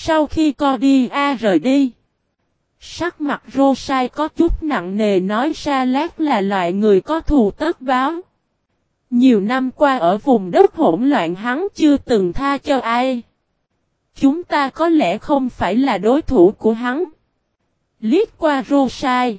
Sau khi Cordia rời đi, sắc mặt Rosai có chút nặng nề nói Sa-lát là loại người có thù tất báo. Nhiều năm qua ở vùng đất hỗn loạn hắn chưa từng tha cho ai. Chúng ta có lẽ không phải là đối thủ của hắn. Liếc qua Rosai,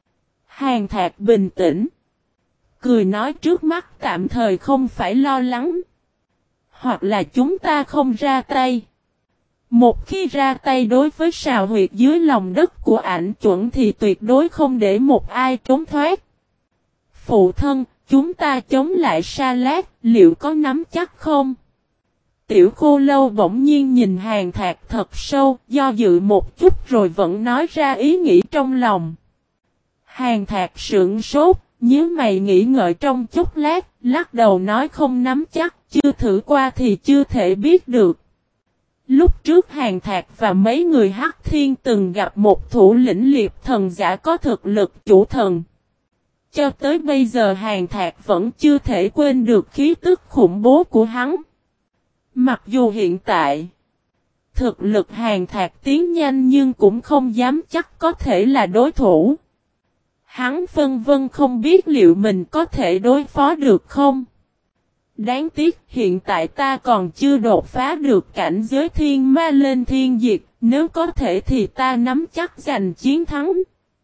Hàn Thạc bình tĩnh, cười nói trước mắt tạm thời không phải lo lắng. Hoặc là chúng ta không ra tay. Một khi ra tay đối với sào huyệt dưới lòng đất của ảnh chuẩn thì tuyệt đối không để một ai trốn thoát. Phụ thân, chúng ta chống lại Sa-lát, liệu có nắm chắc không? Tiểu Khô Lâu bỗng nhiên nhìn Hàn Thạc thật sâu, do dự một chút rồi vẫn nói ra ý nghĩ trong lòng. Hàn Thạc sững sốt, nhíu mày nghĩ ngợi trong chốc lát, lắc đầu nói không nắm chắc, chưa thử qua thì chưa thể biết được. Lúc trước Hàn Thạc và mấy người Hắc Thiên từng gặp một thủ lĩnh liệt thần giả có thực lực chủ thần. Cho tới bây giờ Hàn Thạc vẫn chưa thể quên được khí tức khủng bố của hắn. Mặc dù hiện tại, thực lực Hàn Thạc tiến nhanh nhưng cũng không dám chắc có thể là đối thủ. Hắn phân vân không biết liệu mình có thể đối phó được không. Đáng tiếc hiện tại ta còn chưa đột phá được cảnh giới thiên ma lên thiên diệt, nếu có thể thì ta nắm chắc giành chiến thắng.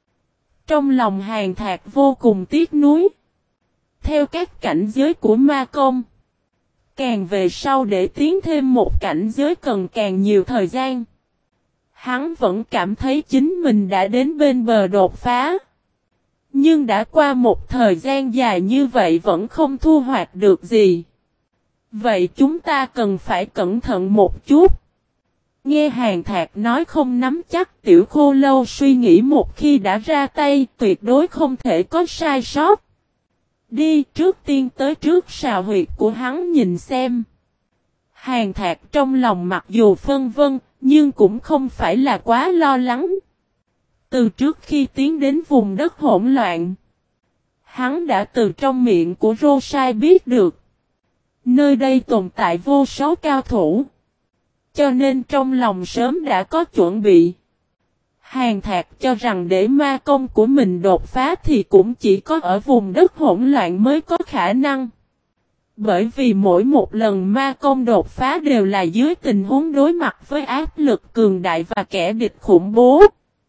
Trong lòng Hàn Thạc vô cùng tiếc nuối. Theo các cảnh giới của ma công, càng về sau để tiến thêm một cảnh giới cần càng nhiều thời gian. Hắn vẫn cảm thấy chính mình đã đến bên bờ đột phá. Nhưng đã qua một thời gian dài như vậy vẫn không thu hoạch được gì. Vậy chúng ta cần phải cẩn thận một chút. Nghe Hàn Thạc nói không nắm chắc, Tiểu Khô Lâu suy nghĩ một khi đã ra tay tuyệt đối không thể có sai sót. Đi trước tiên tới trước sào huyệt của hắn nhìn xem. Hàn Thạc trong lòng mặc dù phân vân nhưng cũng không phải là quá lo lắng. Từ trước khi tiến đến vùng đất hỗn loạn, hắn đã từ trong miệng của Rosai biết được. Nơi đây tồn tại vô số cao thủ. Cho nên trong lòng sớm đã có chuẩn bị. Hàn Thạc cho rằng để ma công của mình đột phá thì cũng chỉ có ở vùng đất hỗn loạn mới có khả năng. Bởi vì mỗi một lần ma công đột phá đều là dưới tình huống đối mặt với áp lực cường đại và kẻ địch khủng bố.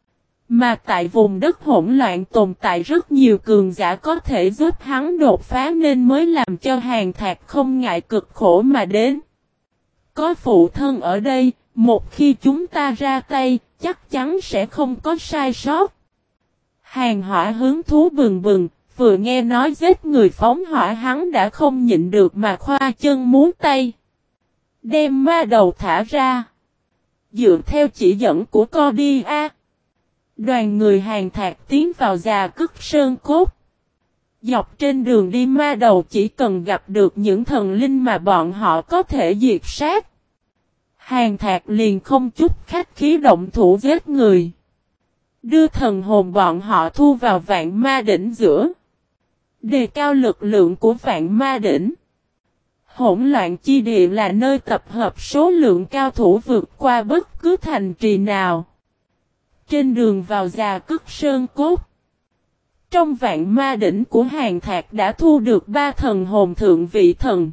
Mà tại vùng đất hỗn loạn tồn tại rất nhiều cường giả có thể giúp hắn đột phá nên mới làm cho Hàn Thạc không ngại cực khổ mà đến. Có phụ thân ở đây, một khi chúng ta ra tay, chắc chắn sẽ không có sai sót. Hàn Hỏa hứng thú bừng bừng, vừa nghe nói giết người phóng hỏa hắn đã không nhịn được mà khoa chân múa tay. Đem ma đầu thả ra. Dựa theo chỉ dẫn của Cordia, đoàn người Hàn Thạc tiến vào Già Cức Sơn Cốt. Dọc trên đường đi ma đầu chỉ cần gặp được những thần linh mà bọn họ có thể diệt sát. Hàn Thạc liền không chút khách khí động thủ giết người. Đưa thần hồn bọn họ thu vào vạn ma đỉnh giữa. Đề cao lực lượng của vạn ma đỉnh. Hỗn loạn chi địa là nơi tập hợp số lượng cao thủ vượt qua bất cứ thành trì nào. Trên đường vào Già Cức Sơn Cốt, trong vạn ma đỉnh của Hàn Thạc đã thu được 3 thần hồn thượng vị thần,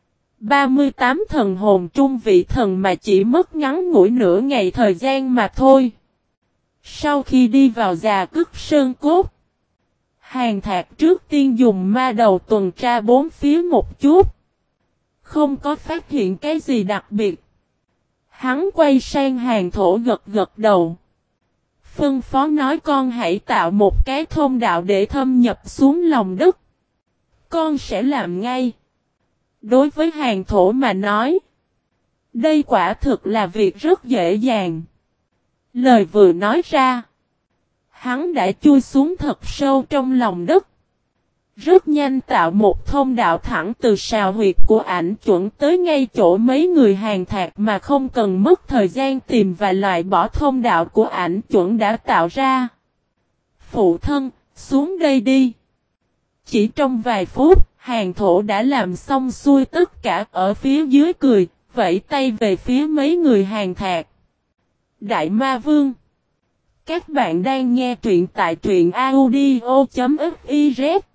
38 thần hồn trung vị thần mà chỉ mất ngắn ngủi nửa ngày thời gian mà thôi. Sau khi đi vào Già Cức Sơn Cốt, Hàn Thạc trước tiên dùng ma đầu tuần tra bốn phía một chút. Không có phát hiện cái gì đặc biệt. Hắn quay sang Hàn Thổ gật gật đầu. Phân phó nói con hãy tạo một cái thông đạo để thâm nhập xuống lòng đất. Con sẽ làm ngay. Đối với Hàn Thổ mà nói, đây quả thực là việc rất dễ dàng. Lời vừa nói ra, hắn đã chui xuống thật sâu trong lòng đất. Rất nhanh tạo một thông đạo thẳng từ sào huyệt của ảnh chuẩn tới ngay chỗ mấy người Hàn Thạc mà không cần mất thời gian tìm và loại bỏ thông đạo của ảnh chuẩn đã tạo ra. Phụ thân, xuống đây đi. Chỉ trong vài phút, Hàn Thổ đã làm xong xuôi tất cả ở phía dưới cười, vẫy tay về phía mấy người Hàn Thạc. Đại Ma Vương. Các bạn đang nghe truyện tại truyện audio.fiz.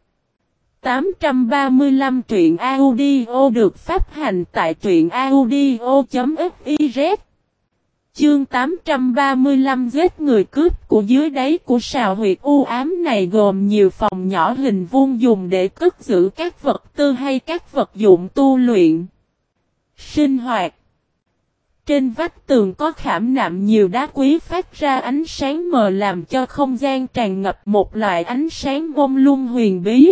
835 truyện audio được phát hành tại truyện audio.fiz. Chương 835 giết người cướp của dưới đáy của sào huyệt u ám này gồm nhiều phòng nhỏ hình vuông dùng để cất giữ các vật tư hay các vật dụng tu luyện, sinh hoạt. Trên vách tường có khảm nạm nhiều đá quý phát ra ánh sáng mờ làm cho không gian tràn ngập một loại ánh sáng mông lung huyền bí.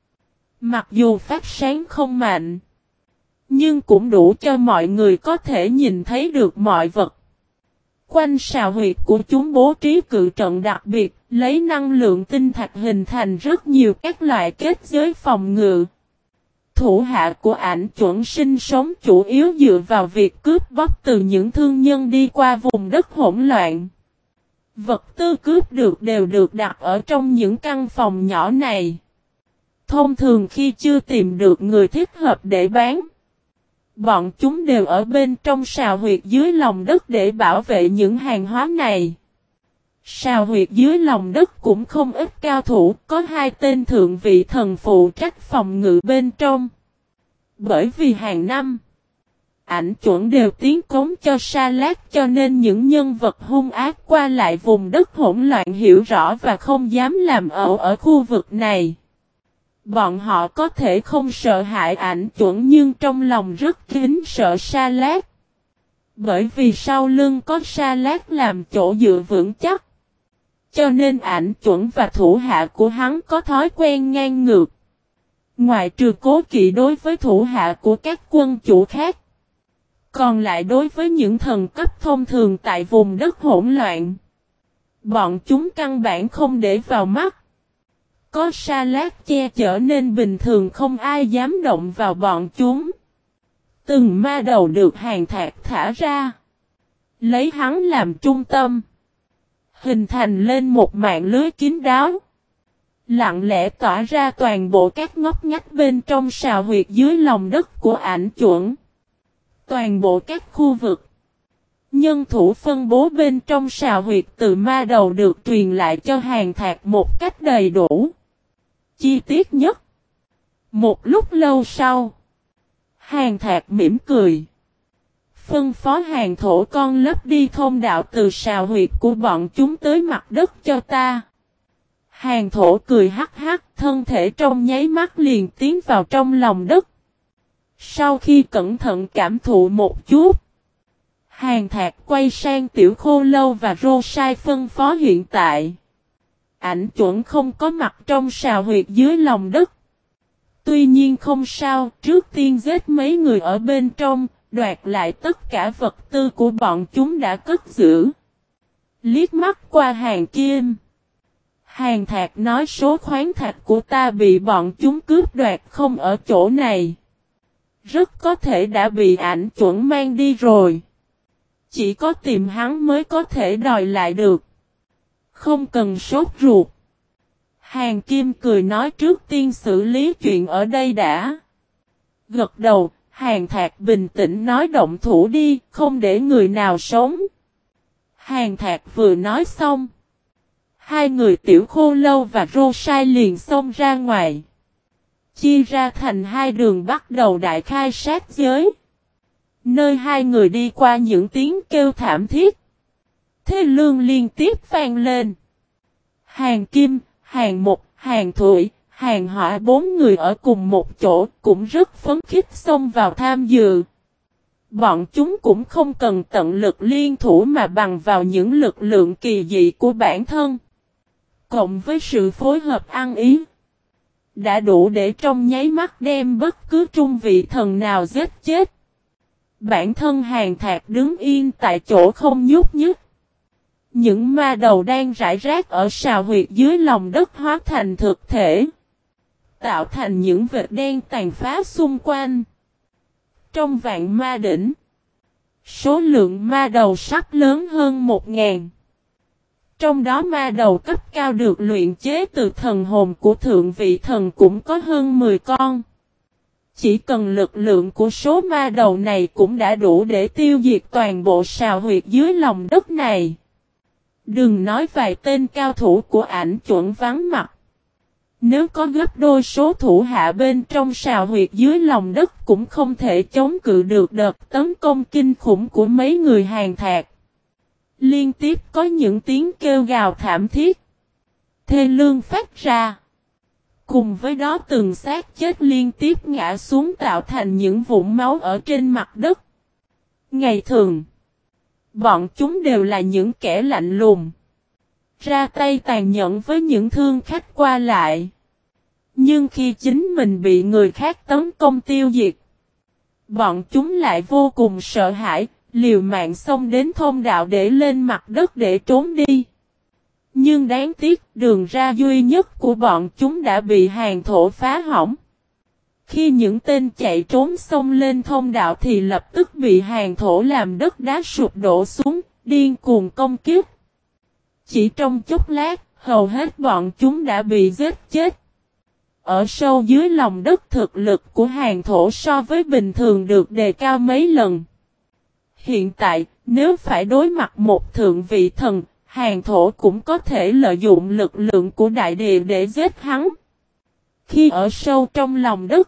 Mặc dù phát sáng không mạnh, nhưng cũng đủ cho mọi người có thể nhìn thấy được mọi vật. Quanh sào huyệt của chúng bố trí cự trận đặc biệt, lấy năng lượng tinh thạch hình thành rất nhiều các loại kết giới phòng ngự. Thủ hạ của ảnh chuẩn sinh sống chủ yếu dựa vào việc cướp bóc từ những thương nhân đi qua vùng đất hỗn loạn. Vật tư cướp được đều được đặt ở trong những căn phòng nhỏ này. Thông thường khi chưa tìm được người thích hợp để bán, bọn chúng đều ở bên trong sào huyệt dưới lòng đất để bảo vệ những hàng hóa này. Sào huyệt dưới lòng đất cũng không ít cao thủ, có 2 tên thượng vị thần phụ trách phòng ngự bên trong. Bởi vì hàng năm, ảnh chuẩn đều tiến cống cho Sa Lát cho nên những nhân vật hung ác qua lại vùng đất hỗn loạn hiểu rõ và không dám làm ẩu ở khu vực này. Bọn họ có thể không sợ hãi ảnh chuẩn nhưng trong lòng rất kính sợ Sa Lát. Bởi vì sau lưng có Sa Lát làm chỗ dựa vững chắc. Cho nên ảnh chuẩn và thủ hạ của hắn có thói quen ngang ngược. Ngoại trừ cố kỵ đối với thủ hạ của các quân chủ khác. Còn lại đối với những thần cấp thông thường tại vùng đất hỗn loạn, bọn chúng căn bản không để vào mắt. Có Sa Lát che chở nên bình thường không ai dám động vào bọn chúng. Từng ma đầu được Hàn Thạc thả ra, lấy hắn làm trung tâm, hình thành lên một mạng lưới kín đáo, lặng lẽ tỏa ra toàn bộ các ngóc ngách bên trong sào huyệt dưới lòng đất của ảnh chuẩn. Toàn bộ các khu vực, nhân thủ phân bố bên trong sào huyệt từ ma đầu được truyền lại cho Hàn Thạc một cách đầy đủ, chi tiết nhất. Một lúc lâu sau, Hàn Thạc mỉm cười, phân phó Hàn Thổ con lấp đi thông đạo từ sào huyệt của bọn chúng tới mặt đất cho ta. Hàn Thổ cười hắc hắc, thân thể trong nháy mắt liền tiến vào trong lòng đất. Sau khi cẩn thận cảm thụ một chút, Hàn Thạc quay sang Tiểu Khô Lâu và Rô Sai phân phó hiện tại. Ảnh chuẩn không có mặt trong sào huyệt dưới lòng đất. Tuy nhiên không sao, trước tiên giết mấy người ở bên trong, đoạt lại tất cả vật tư của bọn chúng đã cất giữ. Liếc mắt qua Hàn Kim, Hàn Thạc nói số khoáng thạch của ta bị bọn chúng cướp đoạt không ở chỗ này. Rất có thể đã bị ảnh chuẩn mang đi rồi. Chỉ có tìm hắn mới có thể đòi lại được. Không cần sốt ruột. Hàn Kim cười nói trước tiên xử lý chuyện ở đây đã. Gật đầu, Hàn Thạc bình tĩnh nói động thủ đi, không để người nào sống. Hàn Thạc vừa nói xong, 2 người Tiểu Khô Lâu và Rô Sai liền xông ra ngoài. Chia ra thành 2 đường bắt đầu đại khai sát giới. Nơi 2 người đi qua những tiếng kêu thảm thiết, thê lương liên tiếp vang lên. Hàn Kim, Hàn Mộc, Hàn Thủy, Hàn Hỏa 4 người ở cùng một chỗ cũng rất phấn khích xông vào tham dự. Bọn chúng cũng không cần tận lực liên thủ mà bằng vào những lực lượng kỳ dị của bản thân, cộng với sự phối hợp ăn ý, đã đủ để trong nháy mắt đem bất cứ trung vị thần nào giết chết. Bản thân Hàn Thạc đứng yên tại chỗ không nhúc nhích. Những ma đầu đang rải rác ở sào huyệt dưới lòng đất hóa thành thực thể, tạo thành những vệt đen tàn phá xung quanh. Trong vạn ma đỉnh, số lượng ma đầu sắp lớn hơn 1000. Trong đó ma đầu cấp cao được luyện chế từ thần hồn của thượng vị thần cũng có hơn 10 con. Chỉ cần lực lượng của số ma đầu này cũng đã đủ để tiêu diệt toàn bộ sào huyệt dưới lòng đất này. Đừng nói vài tên cao thủ của ảnh chuẩn vắng mặt. Nếu có gấp đôi số thủ hạ bên trong sào huyệt dưới lòng đất cũng không thể chống cự được đợt tấn công kinh khủng của mấy người Hàn Thạc. Liên tiếp có những tiếng kêu gào thảm thiết, thê lương phát ra. Cùng với đó từng xác chết liên tiếp ngã xuống tạo thành những vũng máu ở trên mặt đất. Ngày thường, bọn chúng đều là những kẻ lạnh lùng, ra tay tàn nhẫn với những thương khách qua lại. Nhưng khi chính mình bị người khác tấn công tiêu diệt, bọn chúng lại vô cùng sợ hãi, liều mạng xông đến thông đạo để lên mặt đất để trốn đi. Nhưng đáng tiếc đường ra duy nhất của bọn chúng đã bị Hàn Thổ phá hỏng. Khi những tên chạy trốn xông lên thông đạo thì lập tức bị Hàn Thổ làm đất đá sụp đổ xuống, điên cuồng công kích. Chỉ trong chốc lát, hầu hết bọn chúng đã bị giết chết. Ở sâu dưới lòng đất thực lực của Hàn Thổ so với bình thường được đề cao mấy lần. Hiện tại, nếu phải đối mặt một thượng vị thần, Hàn Thổ cũng có thể lợi dụng lực lượng của đại địa để giết hắn. Khi ở sâu trong lòng đất,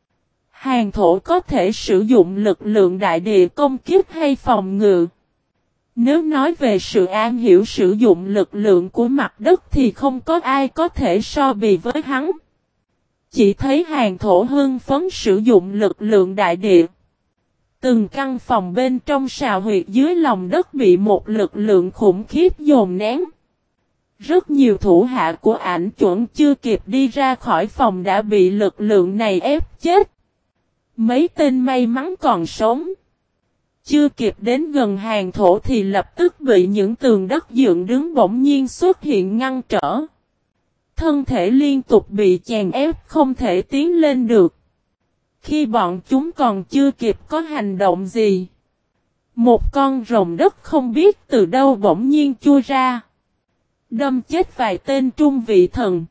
Hàn Thổ có thể sử dụng lực lượng đại địa công kích hay phòng ngự. Nếu nói về sự am hiểu sử dụng lực lượng của mặt đất thì không có ai có thể so bì với hắn. Chỉ thấy Hàn Thổ hưng phấn sử dụng lực lượng đại địa. Từng căn phòng bên trong sào huyệt dưới lòng đất bị một lực lượng khủng khiếp dồn nén. Rất nhiều thủ hạ của ảnh chuẩn chưa kịp đi ra khỏi phòng đã bị lực lượng này ép chết. Mấy tên may mắn còn sống, chưa kịp đến gần Hàn Thổ thì lập tức bị những tường đất dựng đứng bỗng nhiên xuất hiện ngăn trở. Thân thể liên tục bị chèn ép không thể tiến lên được. Khi bọn chúng còn chưa kịp có hành động gì, một con rồng đất không biết từ đâu bỗng nhiên chui ra, đâm chết vài tên trung vị thần.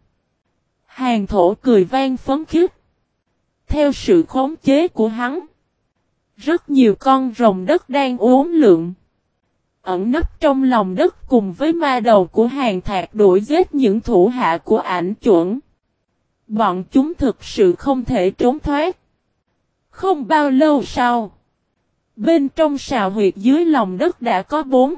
Hàn Thổ cười vang phấn khích. Theo sự khống chế của hắn, rất nhiều con rồng đất đang uốn lượn, ẩn nấp trong lòng đất cùng với ma đầu của Hàn Thạc đuổi giết những thủ hạ của ảnh chuẩn. Bọn chúng thực sự không thể trốn thoát. Không bao lâu sau, bên trong sào huyệt dưới lòng đất đã có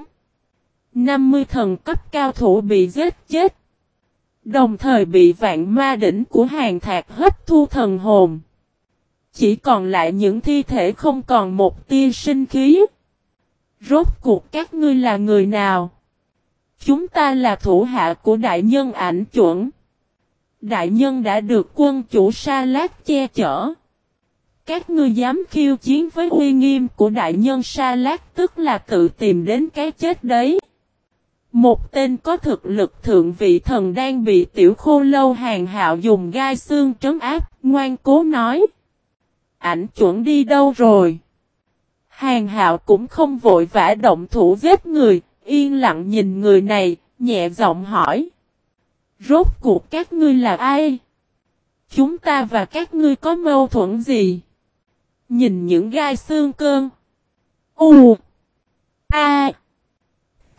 50 thần cấp cao thủ bị giết chết. Đồng thời bị vạn ma đỉnh của Hàn Thạc hấp thu thần hồn. Chỉ còn lại những thi thể không còn một tia sinh khí. Rốt cuộc các ngươi là người nào? Chúng ta là thủ hạ của đại nhân ảnh chuẩn. Đại nhân đã được quân chủ Sa Lát che chở. Các ngươi dám khiêu chiến với uy nghiêm của đại nhân Sa Lát tức là tự tìm đến cái chết đấy. Một tên có thực lực thượng vị thần đang bị tiểu khô lâu Hàn Hạo dùng gai xương trấn áp, ngoan cố nói. Ảnh chuẩn đi đâu rồi? Hàn Hạo cũng không vội vã động thủ giết người, yên lặng nhìn người này, nhẹ giọng hỏi. Rốt cuộc các ngươi là ai? Chúng ta và các ngươi có mâu thuẫn gì? Nhìn những gai xương cơn. U. A. T.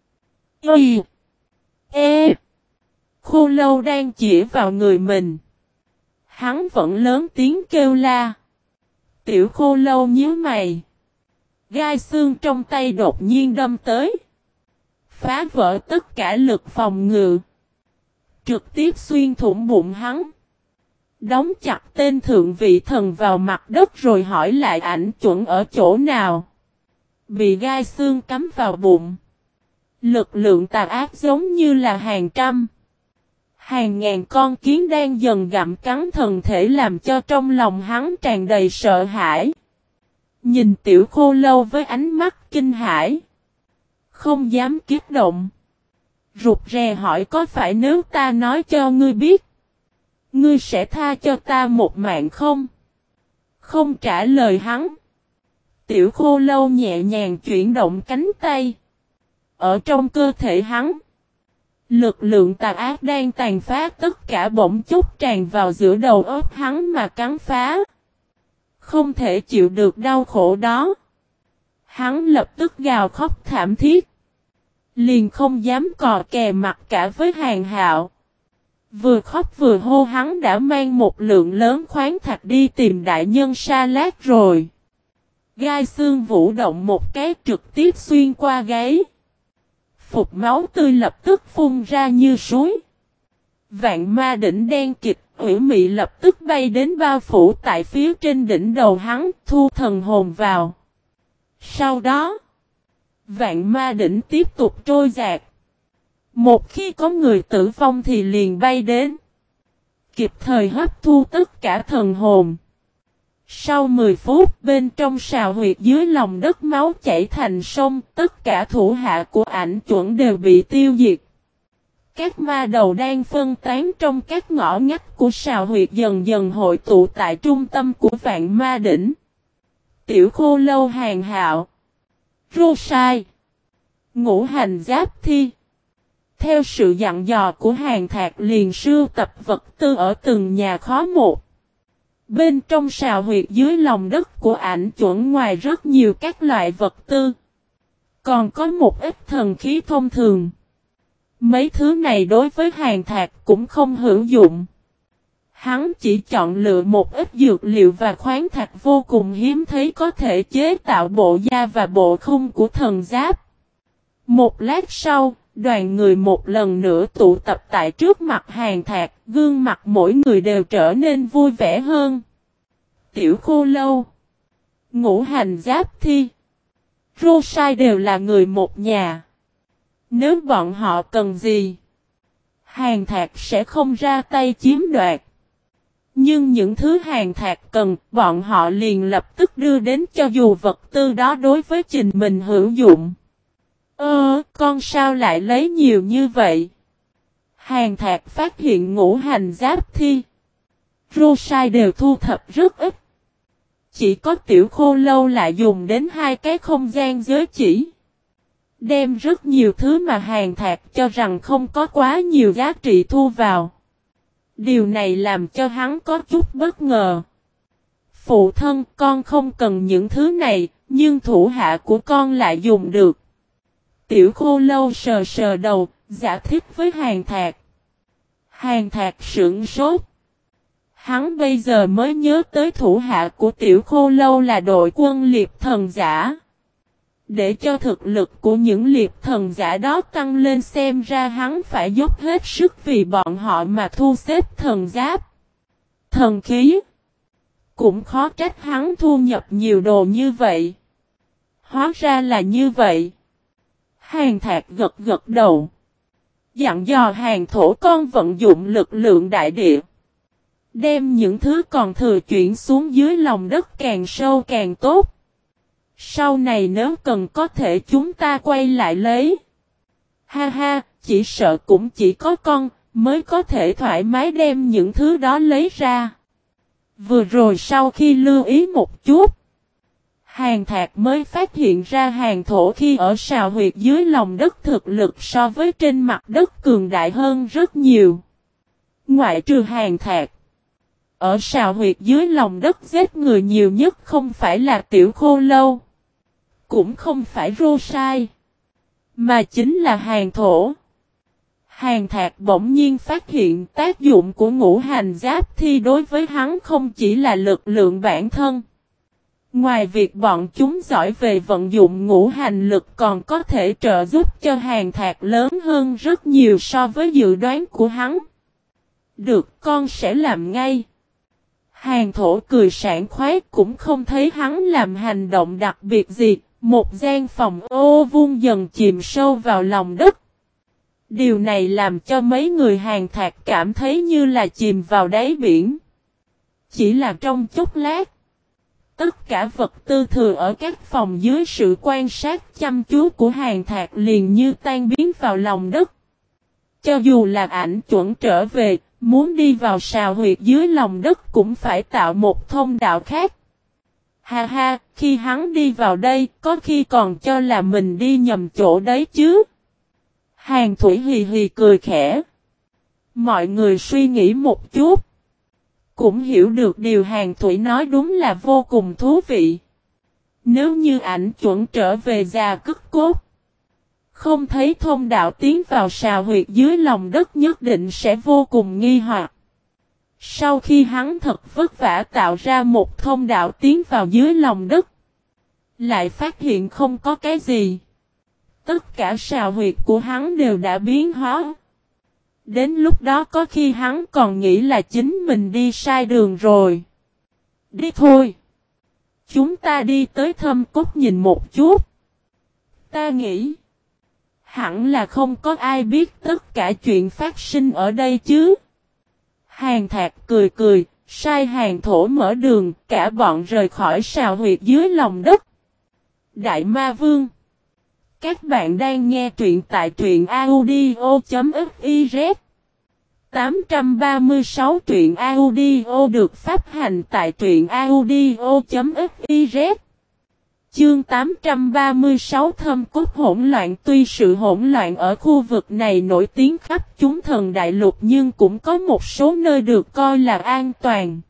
Y. E. Khô lâu đang chỉ vào người mình. Hắn vẫn lớn tiếng kêu la. Tiểu khô lâu nhíu mày. Gai xương trong tay đột nhiên đâm tới. Phá vỡ tất cả lực phòng ngự. Trực tiếp xuyên thủng bụng hắn. Đóng chặt tên thượng vị thần vào mặt đất rồi hỏi lại ảnh chuẩn ở chỗ nào. Bị gai xương cắm vào bụng. Lực lượng tà ác giống như là hàng trăm, hàng ngàn con kiến đang dần gặm cắn thân thể làm cho trong lòng hắn tràn đầy sợ hãi. Nhìn tiểu khô lâu với ánh mắt kinh hãi. Không dám kích động. Rụt rè hỏi có phải nếu ta nói cho ngươi biết, ngươi sẽ tha cho ta một mạng không? Không trả lời hắn. Tiểu khô lâu nhẹ nhàng chuyển động cánh tay. Ở trong cơ thể hắn, lực lượng tà ác đang tàn phá tất cả bỗng chốc tràn vào giữa đầu óc hắn mà cắn phá. không thể chịu được đau khổ đó. Hắn lập tức gào khóc thảm thiết. Liền không dám cò kè mặt cả với Hàn Hạo. Vừa khóc vừa hô hắn đã mang một lượng lớn khoáng thạch đi tìm đại nhân Sa Lát rồi. Gai xương vũ động một cái trực tiếp xuyên qua gáy. Phục máu tươi lập tức phun ra như suối. Vạn ma đỉnh đen kịt, ủy mị lập tức bay đến bao phủ tại phía trên đỉnh đầu hắn, thu thần hồn vào. Sau đó, vạn ma đỉnh tiếp tục trôi dạt. Một khi có người tử vong thì liền bay đến. Kịp thời hấp thu tất cả thần hồn. Sau 10 phút bên trong sào huyệt dưới lòng đất máu chảy thành sông, tất cả thủ hạ của ảnh chuẩn đều bị tiêu diệt. Các ma đầu đang phân tán trong các ngõ ngách của sào huyệt dần dần hội tụ tại trung tâm của vạn ma đỉnh. Tiểu Khô Lâu, Hàn Hạo, Rô Sai, Ngũ Hành Giáp Thi. Theo sự dặn dò của Hàn Thạc liền sưu tập vật tư ở từng nhà khó một. Bên trong sào huyệt dưới lòng đất của ảnh chuẩn ngoài rất nhiều các loại vật tư. Còn có một ít thần khí thông thường. Mấy thứ này đối với Hàn Thạc cũng không hữu dụng. Hắn chỉ chọn lựa một ít dược liệu và khoáng thạch vô cùng hiếm thấy có thể chế tạo bộ da và bộ khung của thần giáp. Một lát sau, đoàn người một lần nữa tụ tập tại trước mặt Hàn Thạc, gương mặt mỗi người đều trở nên vui vẻ hơn. Tiểu Khô Lâu, Ngũ Hành Giáp Thi, Rô Sai đều là người một nhà. Nếu bọn họ cần gì, Hàn Thạc sẽ không ra tay chiếm đoạt. Nhưng những thứ Hàn Thạc cần, bọn họ liền lập tức đưa đến cho dù vật tư đó đối với trình mình hữu dụng. Con sao lại lấy nhiều như vậy? Hàn Thạc phát hiện Ngũ Hành Giáp Thi, Rô Sai đều thu thập rất ít. Chỉ có Tiểu Khô Lâu lại dùng đến 2 cái không gian giới chỉ. Đem rất nhiều thứ mà Hàn Thạc cho rằng không có quá nhiều giá trị thu vào. Điều này làm cho hắn có chút bất ngờ. Phụ thân, con không cần những thứ này, nhưng thủ hạ của con lại dùng được. Tiểu Khô Lâu sờ sờ đầu, giải thích với Hàn Thạc. Hàn Thạc sững sốt. Hắn bây giờ mới nhớ tới thủ hạ của Tiểu Khô Lâu là đội quân liệp thần giả. Để cho thực lực của những liệp thần giả đó tăng lên xem ra hắn phải dốc hết sức vì bọn họ mà thu xếp thần giáp, thần khí. Cũng khó trách hắn thu nhập nhiều đồ như vậy. Hóa ra là như vậy. Hàn Thạc gật gật đầu. Dặn dò Hàn Thổ con vận dụng lực lượng đại địa. Đem những thứ còn thừa chuyển xuống dưới lòng đất càng sâu càng tốt. Sau này nếu cần có thể chúng ta quay lại lấy. Ha ha, chỉ sợ cũng chỉ có con mới có thể thoải mái đem những thứ đó lấy ra. Vừa rồi sau khi lưu ý một chút, Hàn Thạc mới phát hiện ra Hàn Thổ khi ở sào huyệt dưới lòng đất thực lực so với trên mặt đất cường đại hơn rất nhiều. Ngoại trừ Hàn Thạc, ở sào huyệt dưới lòng đất giết người nhiều nhất không phải là Tiểu Khô Lâu, cũng không phải Rô Sai, mà chính là Hàn Thổ. Hàn Thạc bỗng nhiên phát hiện tác dụng của Ngũ Hành Giáp Thi đối với hắn không chỉ là lực lượng bản thân. Ngoài việc bọn chúng giỏi về vận dụng ngũ hành lực còn có thể trợ giúp cho Hàn Thạc lớn hơn rất nhiều so với dự đoán của hắn. Được, con sẽ làm ngay. Hàn Thổ cười sảng khoái, cũng không thấy hắn làm hành động đặc biệt gì. Một gian phòng ô vuông dần chìm sâu vào lòng đất. Điều này làm cho mấy người Hàn Thạc cảm thấy như là chìm vào đáy biển. Chỉ là trong chốc lát, tất cả vật tư thừa ở các phòng dưới sự quan sát chăm chú của Hàn Thạc liền như tan biến vào lòng đất. Cho dù là ảnh chuẩn trở về, muốn đi vào sào huyệt dưới lòng đất cũng phải tạo một thông đạo khác. Ha ha, khi hắn đi vào đây, có khi còn cho là mình đi nhầm chỗ đấy chứ. Hàn Thủy hì hì cười khẽ. Mọi người suy nghĩ một chút, cũng hiểu được điều Hàn Thủy nói đúng là vô cùng thú vị. Nếu như ảnh chuẩn trở về già cất cốt, không thấy thông đạo tiến vào sào huyệt dưới lòng đất nhất định sẽ vô cùng nghi hoặc. Sau khi hắn thật vất vả tạo ra một thông đạo tiến vào dưới lòng đất, lại phát hiện không có cái gì. Tất cả sào huyệt của hắn đều đã biến hóa. Đến lúc đó có khi hắn còn nghĩ là chính mình đi sai đường rồi. Đi thôi. Chúng ta đi tới Thâm Cốt nhìn một chút. Ta nghĩ, hẳn là không có ai biết tất cả chuyện phát sinh ở đây chứ. Hàn Thạc cười cười, sai Hàn Thổ mở đường, cả bọn rời khỏi sào huyệt dưới lòng đất. Đại Ma Vương. Các bạn đang nghe truyện tại truyện audio.fiz. 836 truyện audio được phát hành tại truyện audio.fiz. Chương 836 Thâm Cốt hỗn loạn. Tuy sự hỗn loạn ở khu vực này nổi tiếng khắp chúng thần đại lục nhưng cũng có một số nơi được coi là an toàn.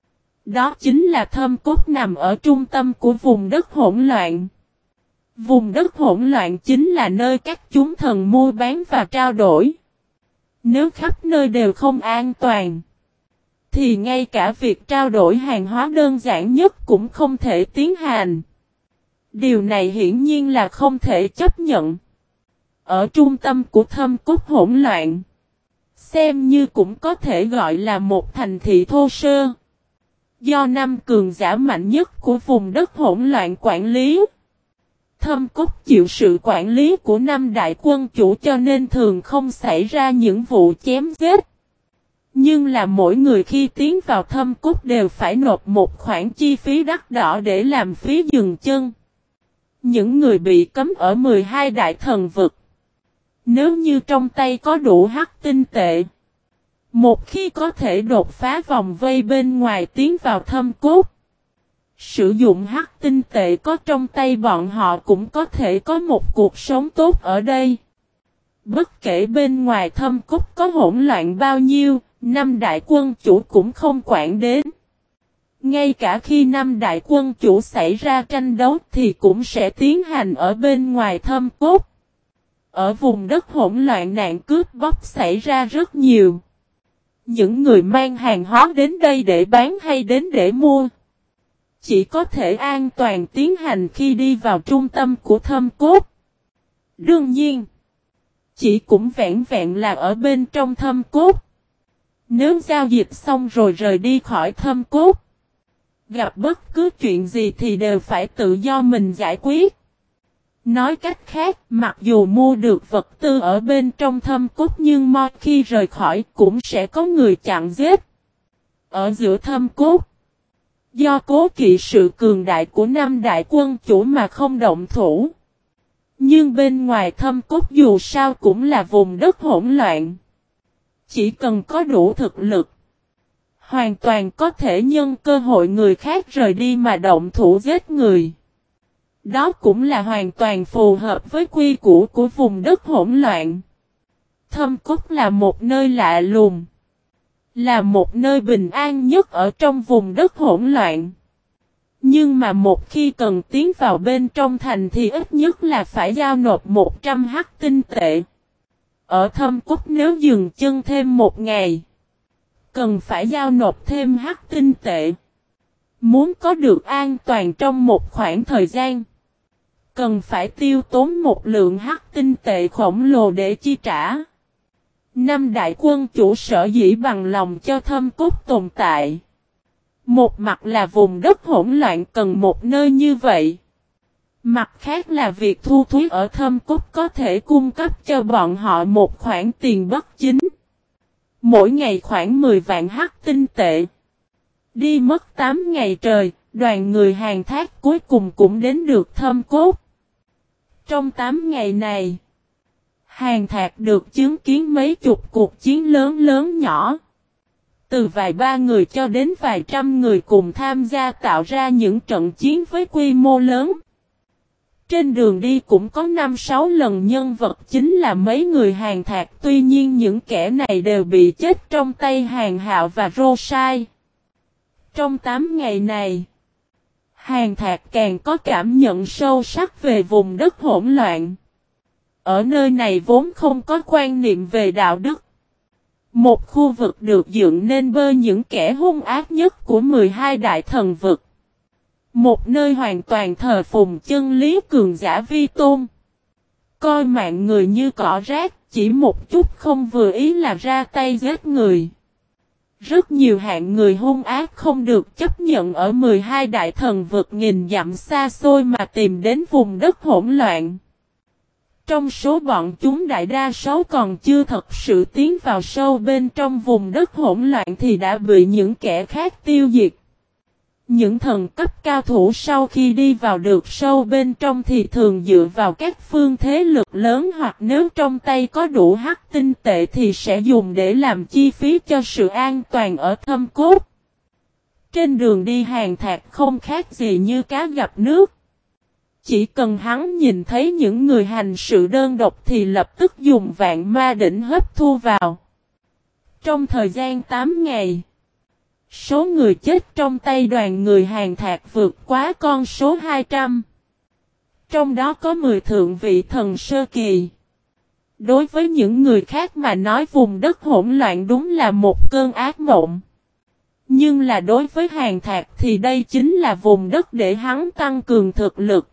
Đó chính là Thâm Cốt nằm ở trung tâm của vùng đất hỗn loạn. Vùng đất hỗn loạn chính là nơi các chúng thần mua bán và trao đổi. Nếu khắp nơi đều không an toàn, thì ngay cả việc trao đổi hàng hóa đơn giản nhất cũng không thể tiến hành. Điều này hiển nhiên là không thể chấp nhận. Ở trung tâm của Thâm Cốt hỗn loạn, xem như cũng có thể gọi là một thành thị thô sơ. Do năm cường giả mạnh nhất của vùng đất hỗn loạn quản lý. Thâm Cốt chịu sự quản lý của năm đại quân chủ cho nên thường không xảy ra những vụ chém giết. Nhưng là mỗi người khi tiến vào Thâm Cốt đều phải nộp một khoản chi phí đắt đỏ để làm phí dừng chân. Những người bị cấm ở 12 đại thần vực, nếu như trong tay có đủ hắc tinh tệ, một khi có thể đột phá vòng vây bên ngoài tiến vào Thâm Cốt, sử dụng hắc tinh tệ có trong tay bọn họ cũng có thể có một cuộc sống tốt ở đây. Bất kể bên ngoài Thâm Cốt có hỗn loạn bao nhiêu, năm đại quân chủ cũng không quản đến. Ngay cả khi năm đại quân chủ xảy ra tranh đấu thì cũng sẽ tiến hành ở bên ngoài Thâm Cốt. Ở vùng đất hỗn loạn nạn cướp bóc xảy ra rất nhiều. Những người mang hàng hóa đến đây để bán hay đến để mua, chỉ có thể an toàn tiến hành khi đi vào trung tâm của Thâm Cốt. Đương nhiên, chỉ cũng vẹn vẹn là ở bên trong Thâm Cốt. Nếu giao dịch xong rồi rời đi khỏi Thâm Cốt, gặp bất cứ chuyện gì thì đều phải tự do mình giải quyết. Nói cách khác, mặc dù mua được vật tư ở bên trong Thâm Cốt nhưng mỗi khi rời khỏi cũng sẽ có người chặn giết. Ở giữa Thâm Cốt, do cố kỵ sự cường đại của năm đại quân chủ mà không động thủ. Nhưng bên ngoài Thâm Cốt dù sao cũng là vùng đất hỗn loạn. Chỉ cần có đủ thực lực, hoàn toàn có thể nhân cơ hội người khác rời đi mà động thủ giết người. Đó cũng là hoàn toàn phù hợp với quy củ của vùng đất hỗn loạn. Thâm Cốt là một nơi lạ lùng, là một nơi bình an nhất ở trong vùng đất hỗn loạn. Nhưng mà một khi cần tiến vào bên trong thành thì ít nhất là phải giao nộp 100 hắc tinh tệ. Ở Thâm Cốt nếu dừng chân thêm một ngày, cần phải giao nộp thêm hắc tinh tệ. Muốn có được an toàn trong một khoảng thời gian, cần phải tiêu tốn một lượng hắc tinh tệ khổng lồ để chi trả. Năm đại quân chủ sở dĩ bằng lòng cho Thâm Cốt tồn tại. Một mặt là vùng đất hỗn loạn cần một nơi như vậy. Mặt khác là việc thu thuế ở Thâm Cốt có thể cung cấp cho bọn họ một khoản tiền bất chính. Mỗi ngày khoảng 10 vạn hắc tinh tệ. Đi mất 8 ngày trời, đoàn người Hàn Thác cuối cùng cũng đến được Thâm Cốt. Trong 8 ngày này, Hàn Thạc được chứng kiến mấy chục cuộc chiến lớn lớn nhỏ. Từ vài ba người cho đến vài trăm người cùng tham gia tạo ra những trận chiến với quy mô lớn. Trên đường đi cũng có 5-6 lần nhân vật chính là mấy người Hàn Thạc, tuy nhiên những kẻ này đều bị chết trong tay Hàn Hạo và Rô Sai. Trong 8 ngày này, Hàn Thạc càng có cảm nhận sâu sắc về vùng đất hỗn loạn. Ở nơi này vốn không có quan niệm về đạo đức. Một khu vực được dựng nên bởi những kẻ hung ác nhất của 12 đại thần vực. Một nơi hoàn toàn thờ phụng chân lý cường giả vi tôn. Coi mạng người như cỏ rác, chỉ một chút không vừa ý là ra tay giết người. Rất nhiều hạng người hung ác không được chấp nhận ở 12 đại thần vực nghìn dặm xa xôi mà tìm đến vùng đất hỗn loạn. Trong số bọn chúng đại đa số còn chưa thật sự tiến vào sâu bên trong vùng đất hỗn loạn thì đã bị những kẻ khác tiêu diệt. Những thần cấp cao thủ sau khi đi vào được sâu bên trong thì thường dựa vào các phương thế lực lớn hoặc nếu trong tay có đủ hắc tinh tệ thì sẽ dùng để làm chi phí cho sự an toàn ở thâm cốt. Trên đường đi Hàn Thạc không khác gì như cá gặp nước. Chỉ cần hắn nhìn thấy những người hành sự đơn độc thì lập tức dùng vạn ma đỉnh hấp thu vào. Trong thời gian 8 ngày, số người chết trong tay đoàn người Hàn Thạc vượt quá con số 200. Trong đó có 10 thượng vị thần sơ kỳ. Đối với những người khác mà nói vùng đất hỗn loạn đúng là một cơn ác mộng. Nhưng là đối với Hàn Thạc thì đây chính là vùng đất để hắn tăng cường thực lực.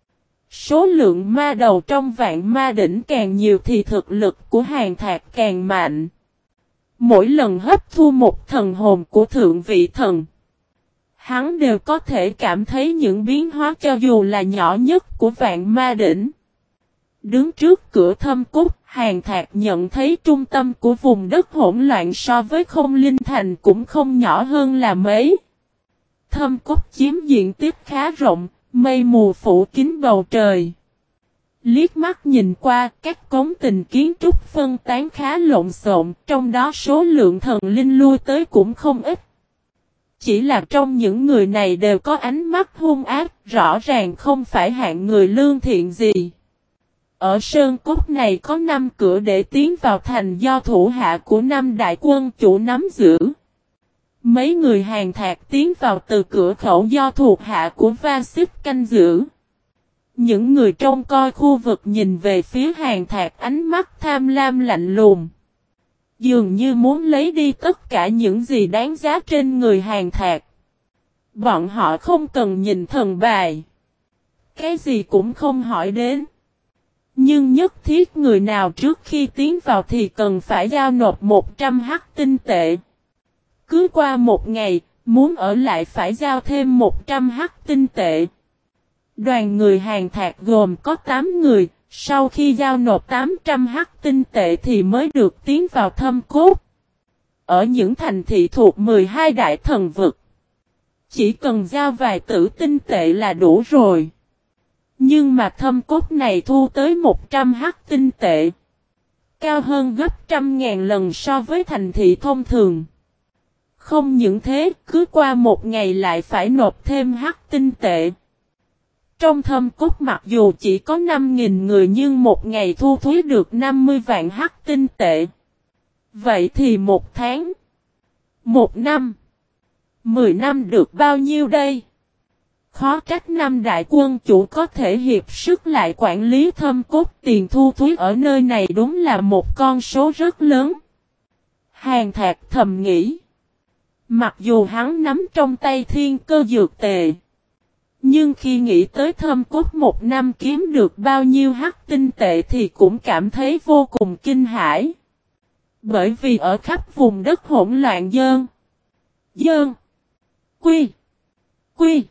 Số lượng ma đầu trong vạn ma đỉnh càng nhiều thì thực lực của Hàn Thạc càng mạnh. Mỗi lần hấp thu một thần hồn của thượng vị thần, hắn đều có thể cảm thấy những biến hóa cho dù là nhỏ nhất của vạn ma đỉnh. Đứng trước cửa thâm cốt, Hàn Thạc nhận thấy trung tâm của vùng đất hỗn loạn so với không linh thành cũng không nhỏ hơn là mấy. Thâm cốt chiếm diện tích khá rộng, mây mù phủ kín bầu trời. Liếc mắt nhìn qua, các cống tình kiến trúc phân tán khá lộn xộn, trong đó số lượng thần linh lui tới cũng không ít. Chỉ là trong những người này đều có ánh mắt hung ác, rõ ràng không phải hạng người lương thiện gì. Ở sơn cốt này có 5 cửa để tiến vào thành do thủ hạ của 5 đại quân chủ nắm giữ. Mấy người Hàn Thạc tiến vào từ cửa khẩu do thuộc hạ của Va Xích canh giữ. Những người trông coi khu vực nhìn về phía Hàn Thạc ánh mắt tham lam lạnh lùng. Dường như muốn lấy đi tất cả những gì đáng giá trên người Hàn Thạc. Bọn họ không cần nhìn thần bài. Cái gì cũng không hỏi đến. Nhưng nhất thiết người nào trước khi tiến vào thì cần phải giao nộp 100 hắc tinh tệ. Cứ qua một ngày, muốn ở lại phải giao thêm 100 hắc tinh tệ. Đoàn người Hàn Thạc gồm có 8 người, sau khi giao nộp 800 hắc tinh tệ thì mới được tiến vào thâm cốt. Ở những thành thị thuộc 12 đại thần vực, chỉ cần giao vài tử tinh tệ là đủ rồi. Nhưng mà thâm cốt này thu tới 100 hắc tinh tệ, cao hơn gấp 100.000 lần so với thành thị thông thường. Không những thế, cứ qua một ngày lại phải nộp thêm hắc tinh tệ. Trong thâm cốt mặc dù chỉ có 5.000 người nhưng một ngày thu thuế được 50 vạn hắc tinh tệ. Vậy thì một tháng, một năm, 10 năm được bao nhiêu đây? Khó trách 5 đại quân chủ có thể hiệp sức lại quản lý thâm cốt, tiền thu thuế ở nơi này đúng là một con số rất lớn. Hàn Thạc thầm nghĩ. Mặc dù hắn nắm trong tay thiên cơ dược tệ, nhưng khi nghĩ tới thâm cốt một năm kiếm được bao nhiêu hắc tinh tệ thì cũng cảm thấy vô cùng kinh hãi. Bởi vì ở khắp vùng đất hỗn loạn Dơn, Quy,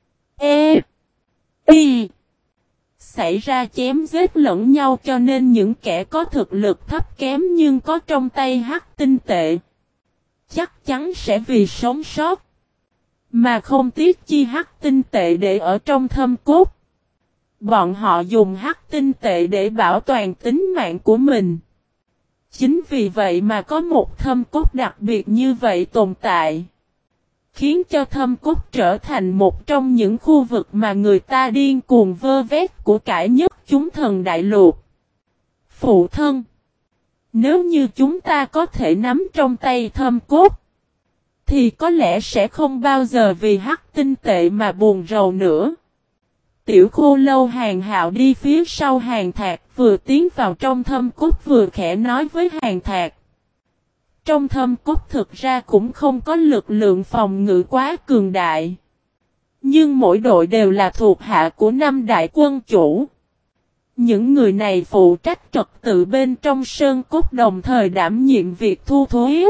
xảy ra chém giết lẫn nhau cho nên những kẻ có thực lực thấp kém nhưng có trong tay hắc tinh tệ chắc chắn sẽ vì sống sót mà không tiếc chi hắc tinh tệ để ở trong thâm cốt. Bọn họ dùng hắc tinh tệ để bảo toàn tính mạng của mình. Chính vì vậy mà có một thâm cốt đặc biệt như vậy tồn tại, khiến cho thâm cốt trở thành một trong những khu vực mà người ta điên cuồng vơ vét của cải nhất chúng thần đại lục. Phụ thân, nếu như chúng ta có thể nắm trong tay thâm cốt, thì có lẽ sẽ không bao giờ vì hắc tinh tệ mà buồn rầu nữa. Tiểu Khô Lâu Hàn Hạo đi phía sau Hàn Thạc, vừa tiến vào trong thâm cốt vừa khẽ nói với Hàn Thạc. Trong thâm cốt thực ra cũng không có lực lượng phòng ngự quá cường đại. Nhưng mỗi đội đều là thuộc hạ của 5 đại quân chủ. Những người này phụ trách trật tự bên trong sơn cốt, đồng thời đảm nhiệm việc thu thuế.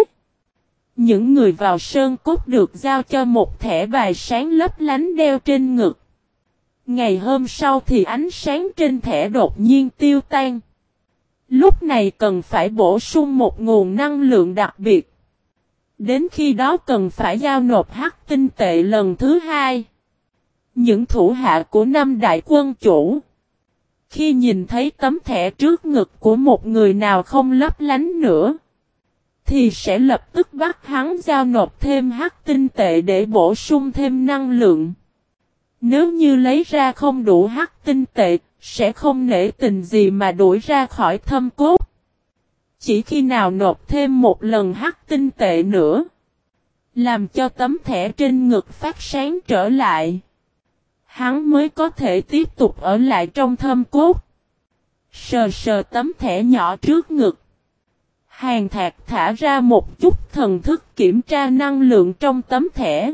Những người vào sơn cốt được giao cho một thẻ bài sáng lấp lánh đeo trên ngực. Ngày hôm sau thì ánh sáng trên thẻ đột nhiên tiêu tan. Lúc này cần phải bổ sung một nguồn năng lượng đặc biệt. Đến khi đó cần phải giao nộp hắc tinh tệ lần thứ 2. Những thủ hạ của 5 đại quân chủ, khi nhìn thấy tấm thẻ trước ngực của một người nào không lấp lánh nữa, thì sẽ lập tức bắt hắn giao nộp thêm hắc tinh tệ để bổ sung thêm năng lượng. Nếu như lấy ra không đủ hắc tinh tệ, sẽ không nể tình gì mà đuổi ra khỏi thâm cốt. Chỉ khi nào nộp thêm một lần hắc tinh tệ nữa, làm cho tấm thẻ trên ngực phát sáng trở lại, hắn mới có thể tiếp tục ở lại trong thâm cốt. Sờ sờ tấm thẻ nhỏ trước ngực, Hàn Thạc thả ra một chút thần thức kiểm tra năng lượng trong tấm thẻ.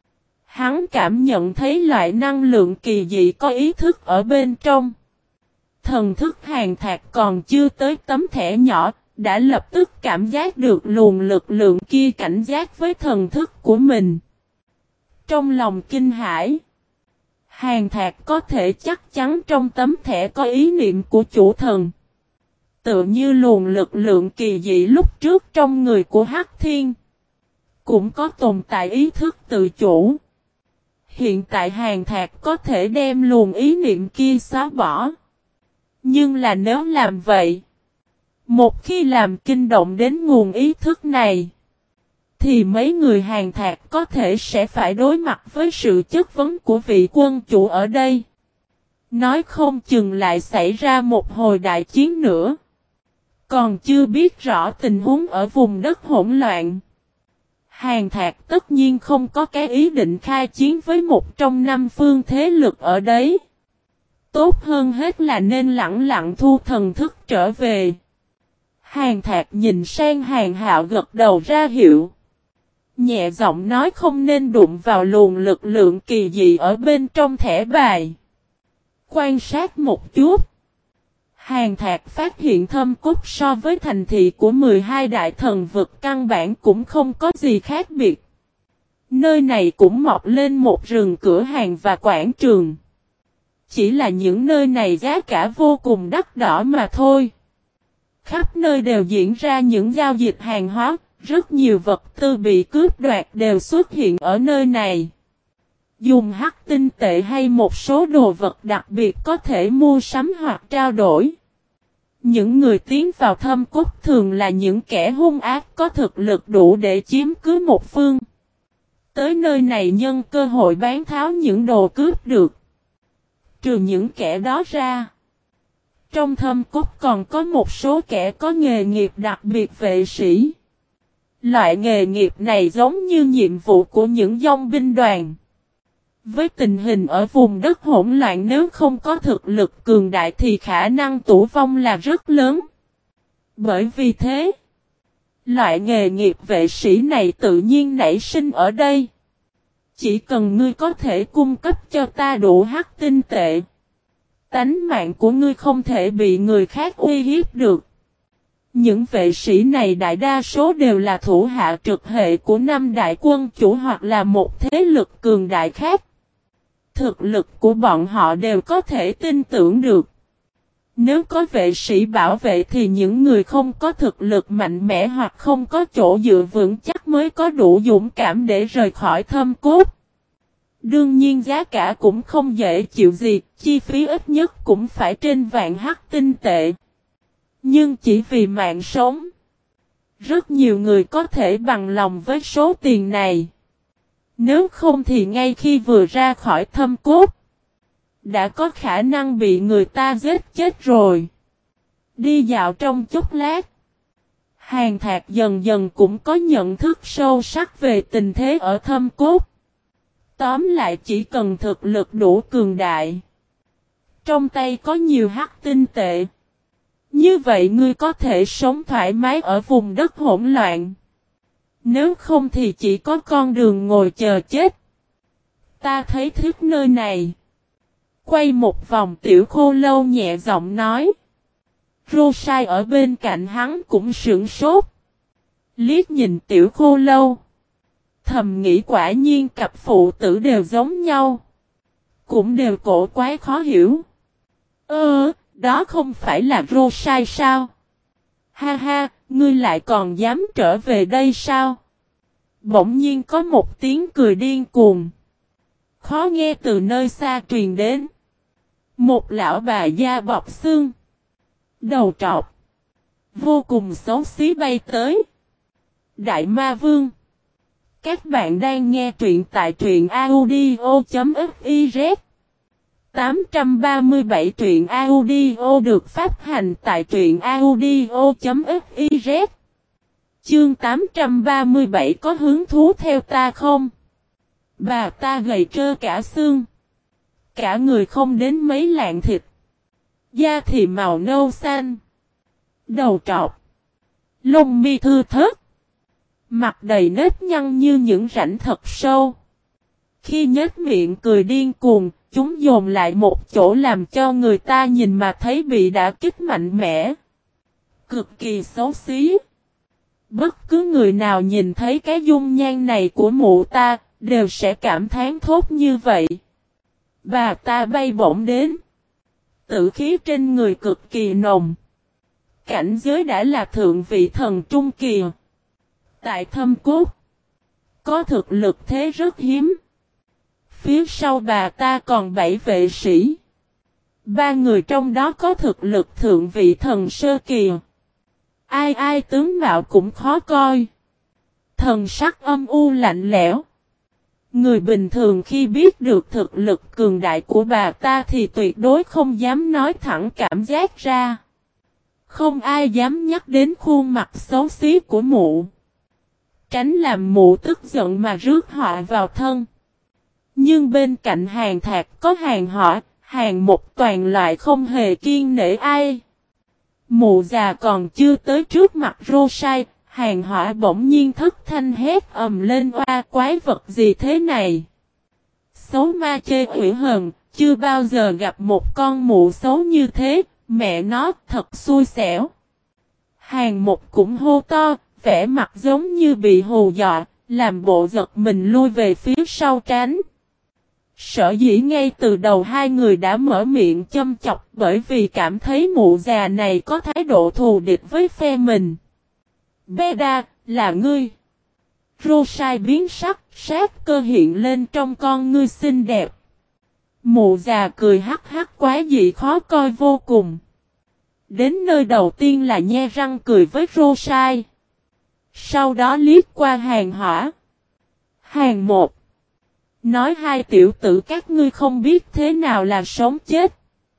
Hắn cảm nhận thấy loại năng lượng kỳ dị có ý thức ở bên trong. Thần thức Hàn Thạc còn chưa tới tấm thẻ nhỏ, đã lập tức cảm giác được luồng lực lượng kia cảnh giác với thần thức của mình. Trong lòng kinh hãi, Hàn Thạc có thể chắc chắn trong tấm thẻ có ý niệm của chủ thần. Tựa như luồng lực lượng kỳ dị lúc trước trong người của Hắc Thiên, cũng có tồn tại ý thức tự chủ. Hiện tại Hàn Thạc có thể đem luồng ý niệm kia xóa bỏ. Nhưng là nếu làm vậy, một khi làm kinh động đến nguồn ý thức này, thì mấy người Hàn Thạc có thể sẽ phải đối mặt với sự chất vấn của vị quân chủ ở đây. Nói không chừng lại xảy ra một hồi đại chiến nữa. Còn chưa biết rõ tình huống ở vùng đất hỗn loạn, Hàn Thạc tất nhiên không có cái ý định khai chiến với một trong 5 phương thế lực ở đấy. Tốt hơn hết là nên lặng lặng thu thần thức trở về. Hàn Thạc nhìn sang Hàn Hạo gật đầu ra hiệu. Nhẹ giọng nói không nên đụng vào luồng lực lượng kỳ dị ở bên trong thẻ bài. Quan sát một chút, Hàn Thạc phát hiện thâm cốt so với thành thị của 12 đại thần vực căn bản cũng không có gì khác biệt. Nơi này cũng mọc lên một rừng cửa hàng và quảng trường. Chỉ là những nơi này giá cả vô cùng đắt đỏ mà thôi. Khắp nơi đều diễn ra những giao dịch hàng hóa, rất nhiều vật tư bị cướp đoạt đều xuất hiện ở nơi này. Dùng hắc tinh tệ hay một số đồ vật đặc biệt có thể mua sắm hoặc trao đổi. Những người tiến vào thâm cốt thường là những kẻ hung ác có thực lực đủ để chiếm cứ một phương. Tới nơi này nhân cơ hội bán tháo những đồ cướp được. Trừ những kẻ đó ra, trong thâm cốt còn có một số kẻ có nghề nghiệp đặc biệt vệ sĩ. Loại nghề nghiệp này giống như nhiệm vụ của những dòng binh đoàn. Với tình hình ở vùng đất hỗn loạn, nếu không có thực lực cường đại thì khả năng tử vong là rất lớn. Bởi vì thế, loại nghề nghiệp vệ sĩ này tự nhiên nảy sinh ở đây. Chỉ cần ngươi có thể cung cấp cho ta đủ hắc tinh tệ, tánh mạng của ngươi không thể bị người khác uy hiếp được. Những vệ sĩ này đại đa số đều là thủ hạ trực hệ của 5 đại quân chủ hoặc là một thế lực cường đại khác. Thực lực của bọn họ đều có thể tin tưởng được. Nếu có vệ sĩ bảo vệ thì những người không có thực lực mạnh mẽ hoặc không có chỗ dựa vững chắc mới có đủ dũng cảm để rời khỏi thâm cốt. Đương nhiên giá cả cũng không dễ chịu gì, chi phí ít nhất cũng phải trên vạn hắc tinh tệ. Nhưng chỉ vì mạng sống, rất nhiều người có thể bằng lòng với số tiền này. Nếu không thì ngay khi vừa ra khỏi thâm cốt, đã có khả năng bị người ta giết chết rồi. Đi dạo trong chốc lát, Hàn Thạc dần dần cũng có nhận thức sâu sắc về tình thế ở Thâm Cốt. Tóm lại chỉ cần thực lực đủ cường đại. Trong tay có nhiều hắc tinh tệ. Như vậy ngươi có thể sống thoải mái ở vùng đất hỗn loạn. Nếu không thì chỉ có con đường ngồi chờ chết. Ta thấy thích nơi này. Quay một vòng Tiểu Khô Lâu nhẹ giọng nói. Rosai ở bên cạnh hắn cũng sửng sốt. Liếc nhìn Tiểu Khô Lâu. Thầm nghĩ quả nhiên cặp phụ tử đều giống nhau. Cũng đều cổ quái khó hiểu. Đó không phải là Rosai sao? Ha ha, ngươi lại còn dám trở về đây sao? Bỗng nhiên có một tiếng cười điên cuồng. Khó nghe từ nơi xa truyền đến. Một lão bà da bọc xương. Đầu trọc. Vô cùng xấu xí bay tới. Đại Ma Vương. Các bạn đang nghe truyện tại truyện audio.fiz 837 truyện audio được phát hành tại truyện audio.fiz. Chương 837 có hứng thú theo ta không? Bà ta gầy trơ cả xương. Cả người không đến mấy lạng thịt. Da thì màu nâu xanh. Đầu trọc. Lông mi thưa thớt. Mặt đầy nếp nhăn như những rãnh thật sâu. Khi nhếch miệng cười điên cuồng, chúng dồn lại một chỗ làm cho người ta nhìn mà thấy bị đả kích mạnh mẽ. Cực kỳ xấu xí. Bất cứ người nào nhìn thấy cái dung nhan này của mụ ta, đều sẽ cảm thán thốt như vậy. Bà ta bay bổng đến. Tử khí trên người cực kỳ nồng. Cảnh giới đã là thượng vị thần trung kỳ. Tại Thâm Cốt, có thực lực thế rất hiếm. Phía sau bà ta còn 7 vệ sĩ. 3 người trong đó có thực lực thượng vị thần sơ kỳ. Ai ai tướng mạo cũng khó coi. Thần sắc âm u lạnh lẽo. Người bình thường khi biết được thực lực cường đại của bà ta thì tuyệt đối không dám nói thẳng cảm giác ra. Không ai dám nhắc đến khuôn mặt xấu xí của mụ. Tránh làm mụ tức giận mà rước họa vào thân. Nhưng bên cạnh Hàn Thạc có Hàn Họ, Hàn Một toàn loại không hề kiêng nể ai. Mụ già còn chưa tới trước mặt Rosai, Hàn Họ bỗng nhiên thất thanh hét ầm lên oa quái vật gì thế này. Xấu ma chê ủy hờn, chưa bao giờ gặp một con mụ xấu như thế, mẹ nó thật xui xẻo. Hàn Một cũng hô to, vẻ mặt giống như bị hù dọa, làm bộ giật mình lui về phía sau tránh. Sở dĩ ngay từ đầu hai người đã mở miệng châm chọc bởi vì cảm thấy mụ già này có thái độ thù địch với phe mình. Beda, là ngươi. Rosai biến sắc, sát cơ hiện lên trong con ngươi xinh đẹp. Mụ già cười hắc hắc quá dị khó coi vô cùng. Đến nơi đầu tiên là nhe răng cười với Rosai. Sau đó liếc qua Hàn Hỏa. Hàn Một. Nói hai tiểu tử các ngươi không biết thế nào là sống chết.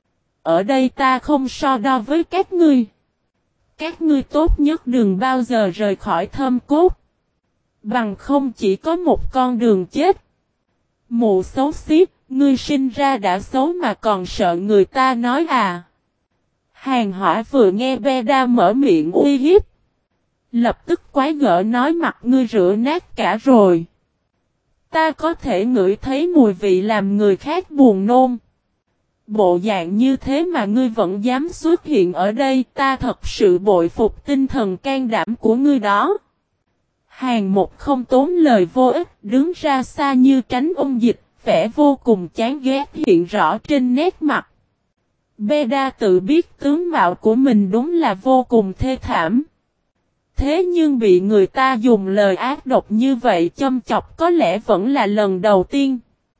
Ở đây ta không so đo với các ngươi. Các ngươi tốt nhất đừng bao giờ rời khỏi Thâm Cốt. Bằng không chỉ có một con đường chết. Mụ xấu xí, ngươi sinh ra đã xấu mà còn sợ người ta nói à. Hàn Hỏa vừa nghe Beda mở miệng uy hiếp. Lập tức quái gở nói mặt ngươi rửa nát cả rồi. Ta có thể ngửi thấy mùi vị làm người khác buồn nôn. Bộ dạng như thế mà ngươi vẫn dám xuất hiện ở đây, ta thật sự bội phục tinh thần can đảm của ngươi đó. Hàn Một không tốn lời vô ích, đứng ra xa như tránh ôn dịch, vẻ vô cùng chán ghét hiện rõ trên nét mặt. Beda tự biết tướng mạo của mình đúng là vô cùng thê thảm. Thế nhưng bị người ta dùng lời ác độc như vậy châm chọc có lẽ vẫn là lần đầu tiên.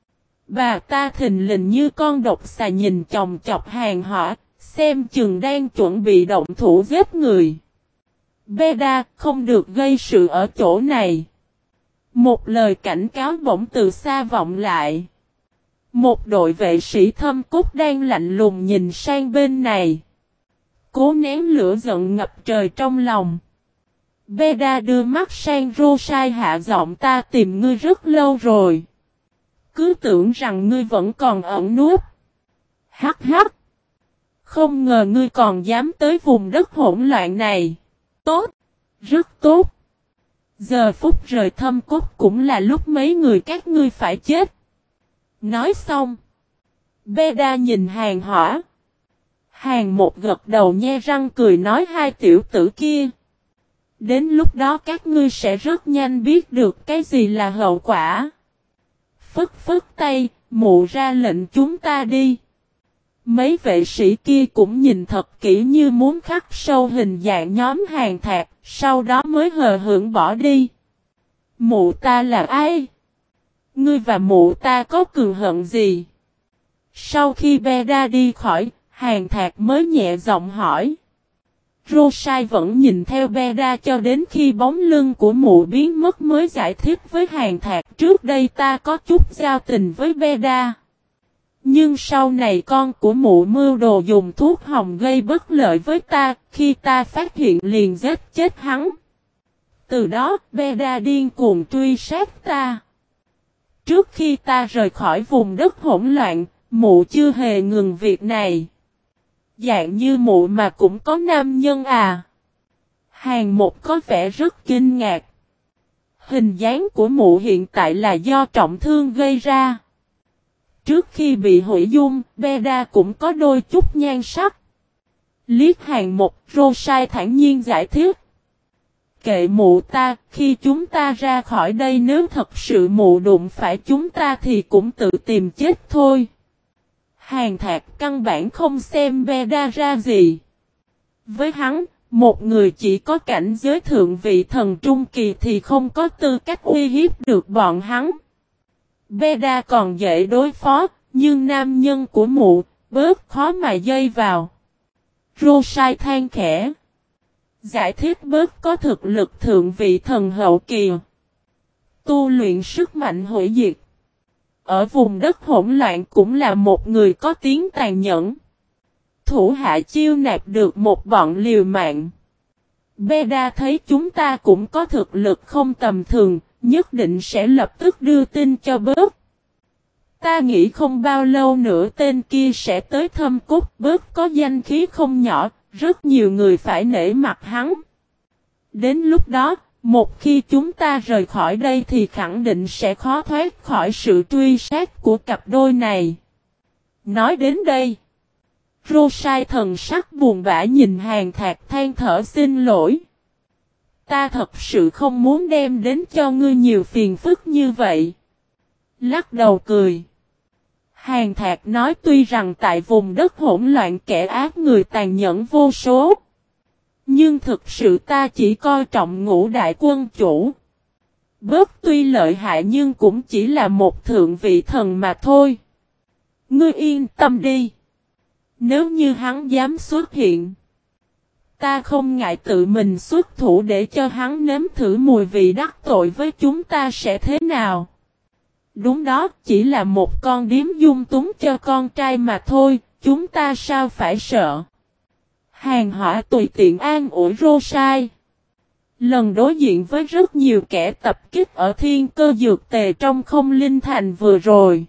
Bà ta thình lình như con độc xà nhìn chòng chọc Hàn Hỏa, xem chừng đang chuẩn bị động thủ giết người. Beda, không được gây sự ở chỗ này. Một lời cảnh cáo bỗng từ xa vọng lại. Một đội vệ sĩ Thâm Cốt đang lạnh lùng nhìn sang bên này. Cố nén lửa giận ngập trời trong lòng. Beda đưa mắt sang Rosai hạ giọng ta tìm ngươi rất lâu rồi. Cứ tưởng rằng ngươi vẫn còn ẩn núp. Hắc hắc. Không ngờ ngươi còn dám tới vùng đất hỗn loạn này. Tốt. Rất tốt. Giờ phút rời Thâm Cốt cũng là lúc mấy người các ngươi phải chết. Nói xong. Beda nhìn Hàng Hỏa. Hàng Một gật đầu nhe răng cười nói hai tiểu tử kia. Đến lúc đó các ngươi sẽ rất nhanh biết được cái gì là hậu quả. Phất phất tay, mụ ra lệnh chúng ta đi. Mấy vệ sĩ kia cũng nhìn thật kỹ như muốn khắc sâu hình dạng nhóm Hàng Thạc, sau đó mới hờ hững bỏ đi. Mụ ta là ai? Ngươi và mụ ta có cừu hận gì? Sau khi Beda đi khỏi, Hàng Thạc mới nhẹ giọng hỏi. Rosai vẫn nhìn theo Beda cho đến khi bóng lưng của mụ biến mất mới giải thích với Hàng Thạc trước đây ta có chút giao tình với Beda. Nhưng sau này con của mụ mưu đồ dùng thuốc hồng gây bất lợi với ta, khi ta phát hiện liền giết chết hắn. Từ đó, Beda điên cuồng truy sát ta. Trước khi ta rời khỏi vùng đất hỗn loạn, mụ chưa hề ngừng việc này. Dạng như mụ mà cũng có nam nhân à? Hàng Một có vẻ rất kinh ngạc. Hình dáng của mụ hiện tại là do trọng thương gây ra. Trước khi bị hủy dung, Beda cũng có đôi chút nhan sắc. Liếc Hàng Một, Rosai thản nhiên giải thích. Kệ mụ ta, khi chúng ta ra khỏi đây nếu thật sự mụ đụng phải chúng ta thì cũng tự tìm chết thôi. Hàng Thạc căn bản không xem Beda ra gì. Với hắn, một người chỉ có cảnh giới thượng vị thần trung kỳ thì không có tư cách uy hiếp được bọn hắn. Beda còn dễ đối phó, nhưng nam nhân của mụ, bớt khó mà dây vào. Rosai than khẽ. Giải thích bớt có thực lực thượng vị thần hậu kỳ. Tu luyện sức mạnh hủy diệt. Ở vùng đất hỗn loạn cũng là một người có tiếng tàn nhẫn. Thủ hạ chiêu nạp được một bọn liều mạng. Beda thấy chúng ta cũng có thực lực không tầm thường, nhất định sẽ lập tức đưa tin cho bớt. Ta nghĩ không bao lâu nữa tên kia sẽ tới Thâm Cốt, bớt có danh khí không nhỏ, rất nhiều người phải nể mặt hắn. Đến lúc đó, một khi chúng ta rời khỏi đây thì khẳng định sẽ khó thoát khỏi sự truy sát của cặp đôi này. Nói đến đây, Rosai thần sắc buồn bã nhìn Hàng Thạc than thở xin lỗi. Ta thật sự không muốn đem đến cho ngươi nhiều phiền phức như vậy. Lắc đầu cười. Hàng Thạc nói tuy rằng tại vùng đất hỗn loạn kẻ ác người tàn nhẫn vô số. Nhưng thực sự ta chỉ coi trọng Ngũ đại quân chủ. Bớt tuy lợi hại nhưng cũng chỉ là một thượng vị thần mà thôi. Ngươi yên tâm đi. Nếu như hắn dám xuất hiện, ta không ngại tự mình xuất thủ để cho hắn nếm thử mùi vị đắc tội với chúng ta sẽ thế nào. Đúng đó, chỉ là một con điếm dung túng cho con trai mà thôi, chúng ta sao phải sợ. Hàng Hỏa tùy tiện an ủi Rosai. Lần đối diện với rất nhiều kẻ tập kích ở Thiên Cơ Dược Tề trong Không Linh Thành vừa rồi,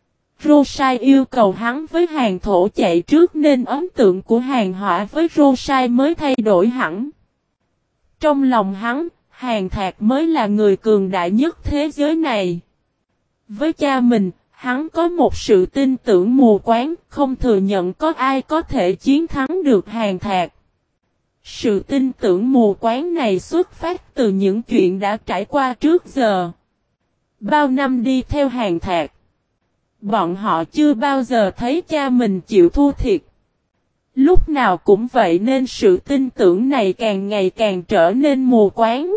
Rosai yêu cầu hắn với Hàng Thổ chạy trước nên ấn tượng của Hàng Hỏa với Rosai mới thay đổi hẳn. Trong lòng hắn, Hàng Thạc mới là người cường đại nhất thế giới này. Với cha mình, hắn có một sự tin tưởng mù quáng, không thừa nhận có ai có thể chiến thắng được Hàng Thạc. Sự tin tưởng mù quáng này xuất phát từ những chuyện đã trải qua trước giờ. Bao năm đi theo Hàng Thạc, bọn họ chưa bao giờ thấy cha mình chịu thua thiệt. Lúc nào cũng vậy nên sự tin tưởng này càng ngày càng trở nên mù quáng.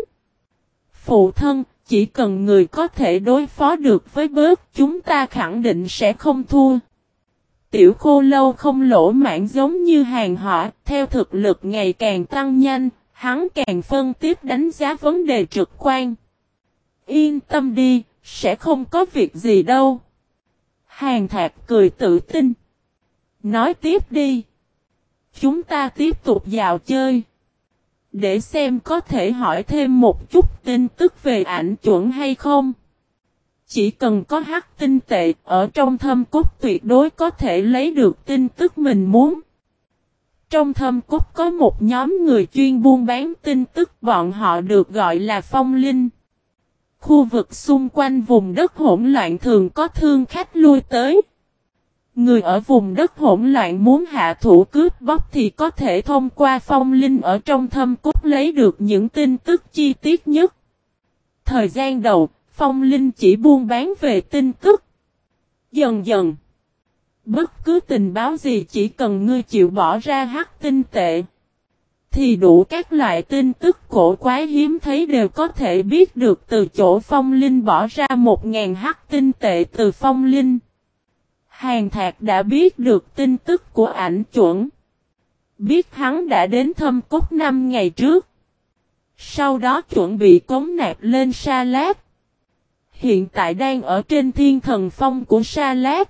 Phụ thân, chỉ cần người có thể đối phó được với bớt, chúng ta khẳng định sẽ không thua. Tiểu Khô Lâu không lỗ mãn giống như Hàng Hỏa, theo thực lực ngày càng tăng nhanh, hắn càng phân tích đánh giá vấn đề trực quan. Yên tâm đi, sẽ không có việc gì đâu. Hàng Thạc cười tự tin. Nói tiếp đi. Chúng ta tiếp tục dạo chơi. Để xem có thể hỏi thêm một chút tin tức về ảnh chuẩn hay không. Chỉ cần có hắc tinh tệ ở trong thâm cốt tuyệt đối có thể lấy được tin tức mình muốn. Trong thâm cốt có một nhóm người chuyên buôn bán tin tức, bọn họ được gọi là phong linh. Khu vực xung quanh vùng đất hỗn loạn thường có thương khách lui tới. Người ở vùng đất hỗn loạn muốn hạ thủ cướp bóc thì có thể thông qua phong linh ở trong thâm cốt lấy được những tin tức chi tiết nhất. Thời gian đầu, phong linh chỉ buôn bán về tin tức. Dần dần, bất cứ tình báo gì chỉ cần ngươi chịu bỏ ra hắc tinh tệ, thì đủ các loại tin tức cổ quái hiếm thấy đều có thể biết được từ chỗ phong linh bỏ ra 1.000 hắc tinh tệ từ phong linh. Hàn Thạc đã biết được tin tức của ảnh chuẩn. Biết hắn đã đến thâm cốt 5 ngày trước. Sau đó chuẩn bị cống nạp lên Sa Lát. Hiện tại đang ở trên thiên thần phong của Sa Lát.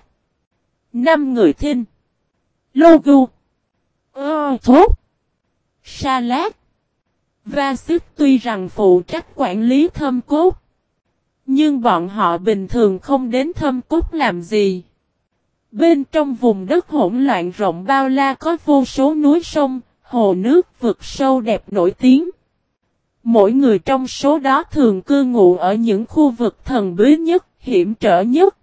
5 người thinh. Logu. Thốt. Sa Lát. Va Xích tuy rằng phụ trách quản lý thâm cốt. Nhưng bọn họ bình thường không đến thâm cốt làm gì. Bên trong vùng đất hỗn loạn rộng bao la có vô số núi sông, hồ nước vực sâu đẹp nổi tiếng. Mỗi người trong số đó thường cư ngụ ở những khu vực thần bí nhất, hiểm trở nhất.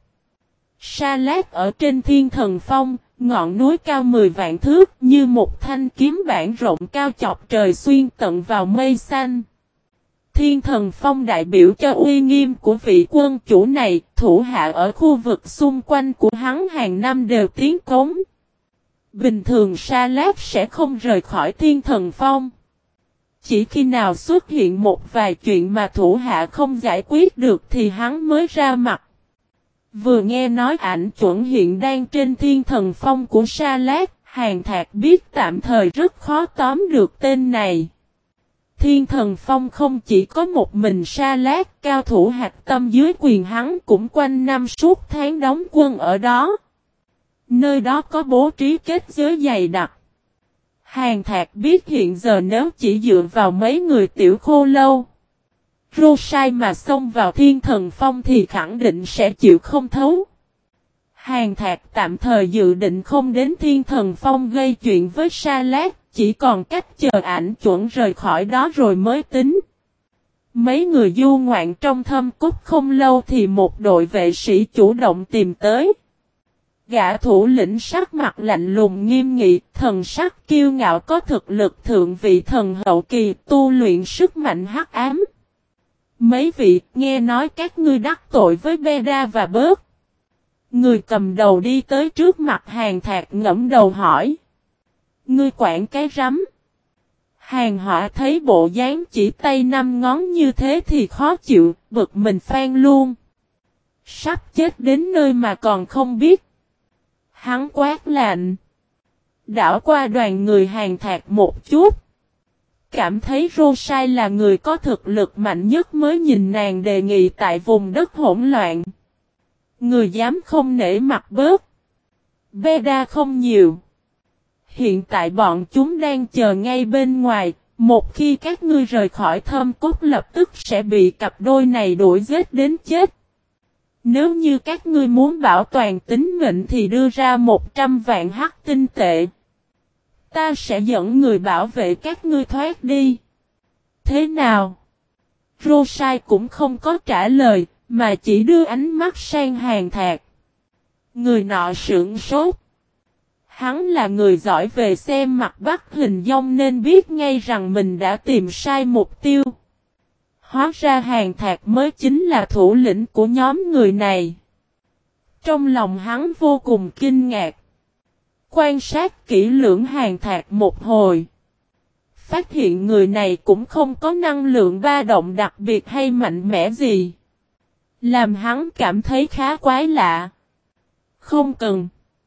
Sa Lát ở trên thiên thần phong, ngọn núi cao 10 vạn thước như một thanh kiếm bản rộng cao chọc trời xuyên tận vào mây xanh. Thiên thần phong đại biểu cho uy nghiêm của vị quân chủ này, thủ hạ ở khu vực xung quanh của hắn hàng năm đều tiến cống. Bình thường Sa Lát sẽ không rời khỏi thiên thần phong. Chỉ khi nào xuất hiện một vài chuyện mà thủ hạ không giải quyết được thì hắn mới ra mặt. Vừa nghe nói ảnh chuẩn hiện đang trên thiên thần phong của Sa Lát, Hàn Thạc biết tạm thời rất khó tóm được tên này. Thiên thần phong không chỉ có một mình Sa Lát, cao thủ hạch tâm dưới quyền hắn cũng quanh năm suốt tháng đóng quân ở đó. Nơi đó có bố trí kết giới dày đặc. Hàn Thạc biết hiện giờ nếu chỉ dựa vào mấy người tiểu khô lâu Rosai mà xông vào thiên thần phong thì khẳng định sẽ chịu không thấu. Hàn Thạc tạm thời dự định không đến thiên thần phong gây chuyện với Sa Lát, chỉ còn cách chờ ảnh chuẩn rời khỏi đó rồi mới tính. Mấy người du ngoạn trong thâm cốt không lâu thì một đội vệ sĩ chủ động tìm tới. Gã thủ lĩnh sắc mặt lạnh lùng nghiêm nghị, thần sắc kiêu ngạo có thực lực thượng vị thần hậu kỳ tu luyện sức mạnh hắc ám. Mấy vị, nghe nói các ngươi đắc tội với Beda và Bớt. Người cầm đầu đi tới trước mặt Hàn Thạc ngẫm đầu hỏi. Ngươi quản cái rắm. Hàn Họa thấy bộ dáng chỉ tay 5 ngón như thế thì khó chịu, bực mình phan luôn. Sắp chết đến nơi mà còn không biết. Hắn quát lạnh. Đảo qua đoàn người Hàn Thạc một chút. Cảm thấy Rosai là người có thực lực mạnh nhất mới nhìn nàng đề nghị tại vùng đất hỗn loạn. Người dám không nể mặt Bớt. Beda không nhiều. Hiện tại bọn chúng đang chờ ngay bên ngoài, một khi các ngươi rời khỏi thâm cốt lập tức sẽ bị cặp đôi này đuổi giết đến chết. Nếu như các ngươi muốn bảo toàn tính mệnh thì đưa ra 100 vạn hắc tinh tệ. Ta sẽ dẫn người bảo vệ các ngươi thoát đi. Thế nào? Rosai cũng không có trả lời, mà chỉ đưa ánh mắt sang Hàn Thạc. Người nọ sững sốt. Hắn là người giỏi về xem mặt bắt hình dong nên biết ngay rằng mình đã tìm sai mục tiêu. Hóa ra Hàn Thạc mới chính là thủ lĩnh của nhóm người này. Trong lòng hắn vô cùng kinh ngạc. Quan sát kỹ lưỡng Hàn Thạc một hồi. Phát hiện người này cũng không có năng lượng ba động đặc biệt hay mạnh mẽ gì. Làm hắn cảm thấy khá quái lạ. Không cần.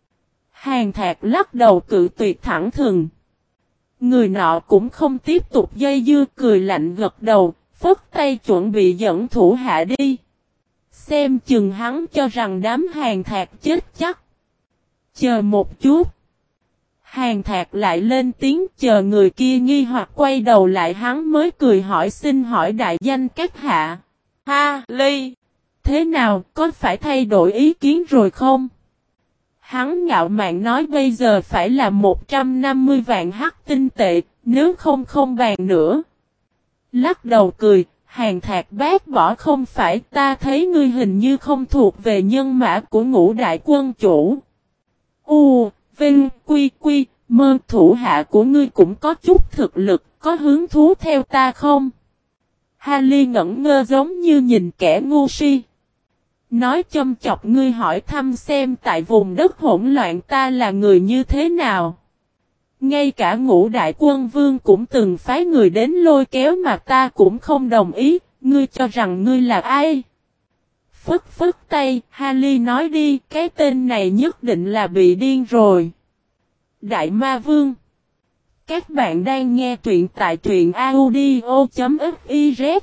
Hàn Thạc lắc đầu cự tuyệt thẳng thừng. Người nọ cũng không tiếp tục dây dưa cười lạnh gật đầu, phất tay chuẩn bị dẫn thủ hạ đi. Xem chừng hắn cho rằng đám Hàn Thạc chết chắc. Chờ một chút. Hàn Thạc lại lên tiếng, chờ người kia nghi hoặc quay đầu lại hắn mới cười hỏi, xin hỏi đại danh các hạ. Ha, Ly. Thế nào, có phải thay đổi ý kiến rồi không? Hắn ngạo mạn nói bây giờ phải là 150 vạn hắc tinh tệ, nếu không không bàn nữa. Lắc đầu cười, Hàn Thạc bác bỏ, không phải, ta thấy ngươi hình như không thuộc về nhân mã của Ngũ đại quân chủ. Vinh, Quy, Mơ, thủ hạ của ngươi cũng có chút thực lực, có hứng thú theo ta không? Haly ngẩn ngơ giống như nhìn kẻ ngu si. Nói châm chọc, ngươi hỏi thăm xem tại vùng đất hỗn loạn ta là người như thế nào. Ngay cả Ngũ đại quân vương cũng từng phái người đến lôi kéo mà ta cũng không đồng ý, ngươi cho rằng ngươi là ai? Phất phất tay, Haly nói đi, cái tên này nhất định là bị điên rồi. Đại Ma Vương. Các bạn đang nghe truyện tại truyện audio.fiz.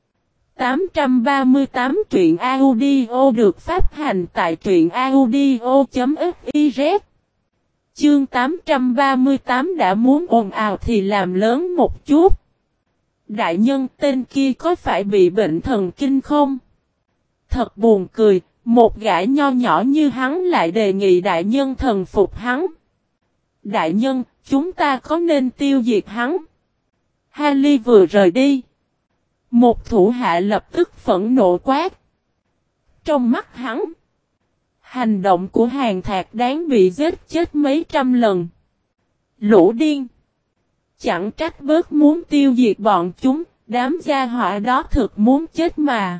838 truyện audio được phát hành tại truyện audio.fiz. Chương 838 đã muốn ồn ào thì làm lớn một chút. Đại nhân, tên kia có phải bị bệnh thần kinh không? Thật buồn cười, một gã nho nhỏ như hắn lại đề nghị đại nhân thần phục hắn. Đại nhân, chúng ta có nên tiêu diệt hắn? Haly vừa rời đi. Một thủ hạ lập tức phẫn nộ quát. Trong mắt hắn, hành động của Hàn Thạc đáng bị giết chết mấy trăm lần. Lũ điên. Chẳng trách bớt muốn tiêu diệt bọn chúng, đám gia họa đó thực muốn chết mà.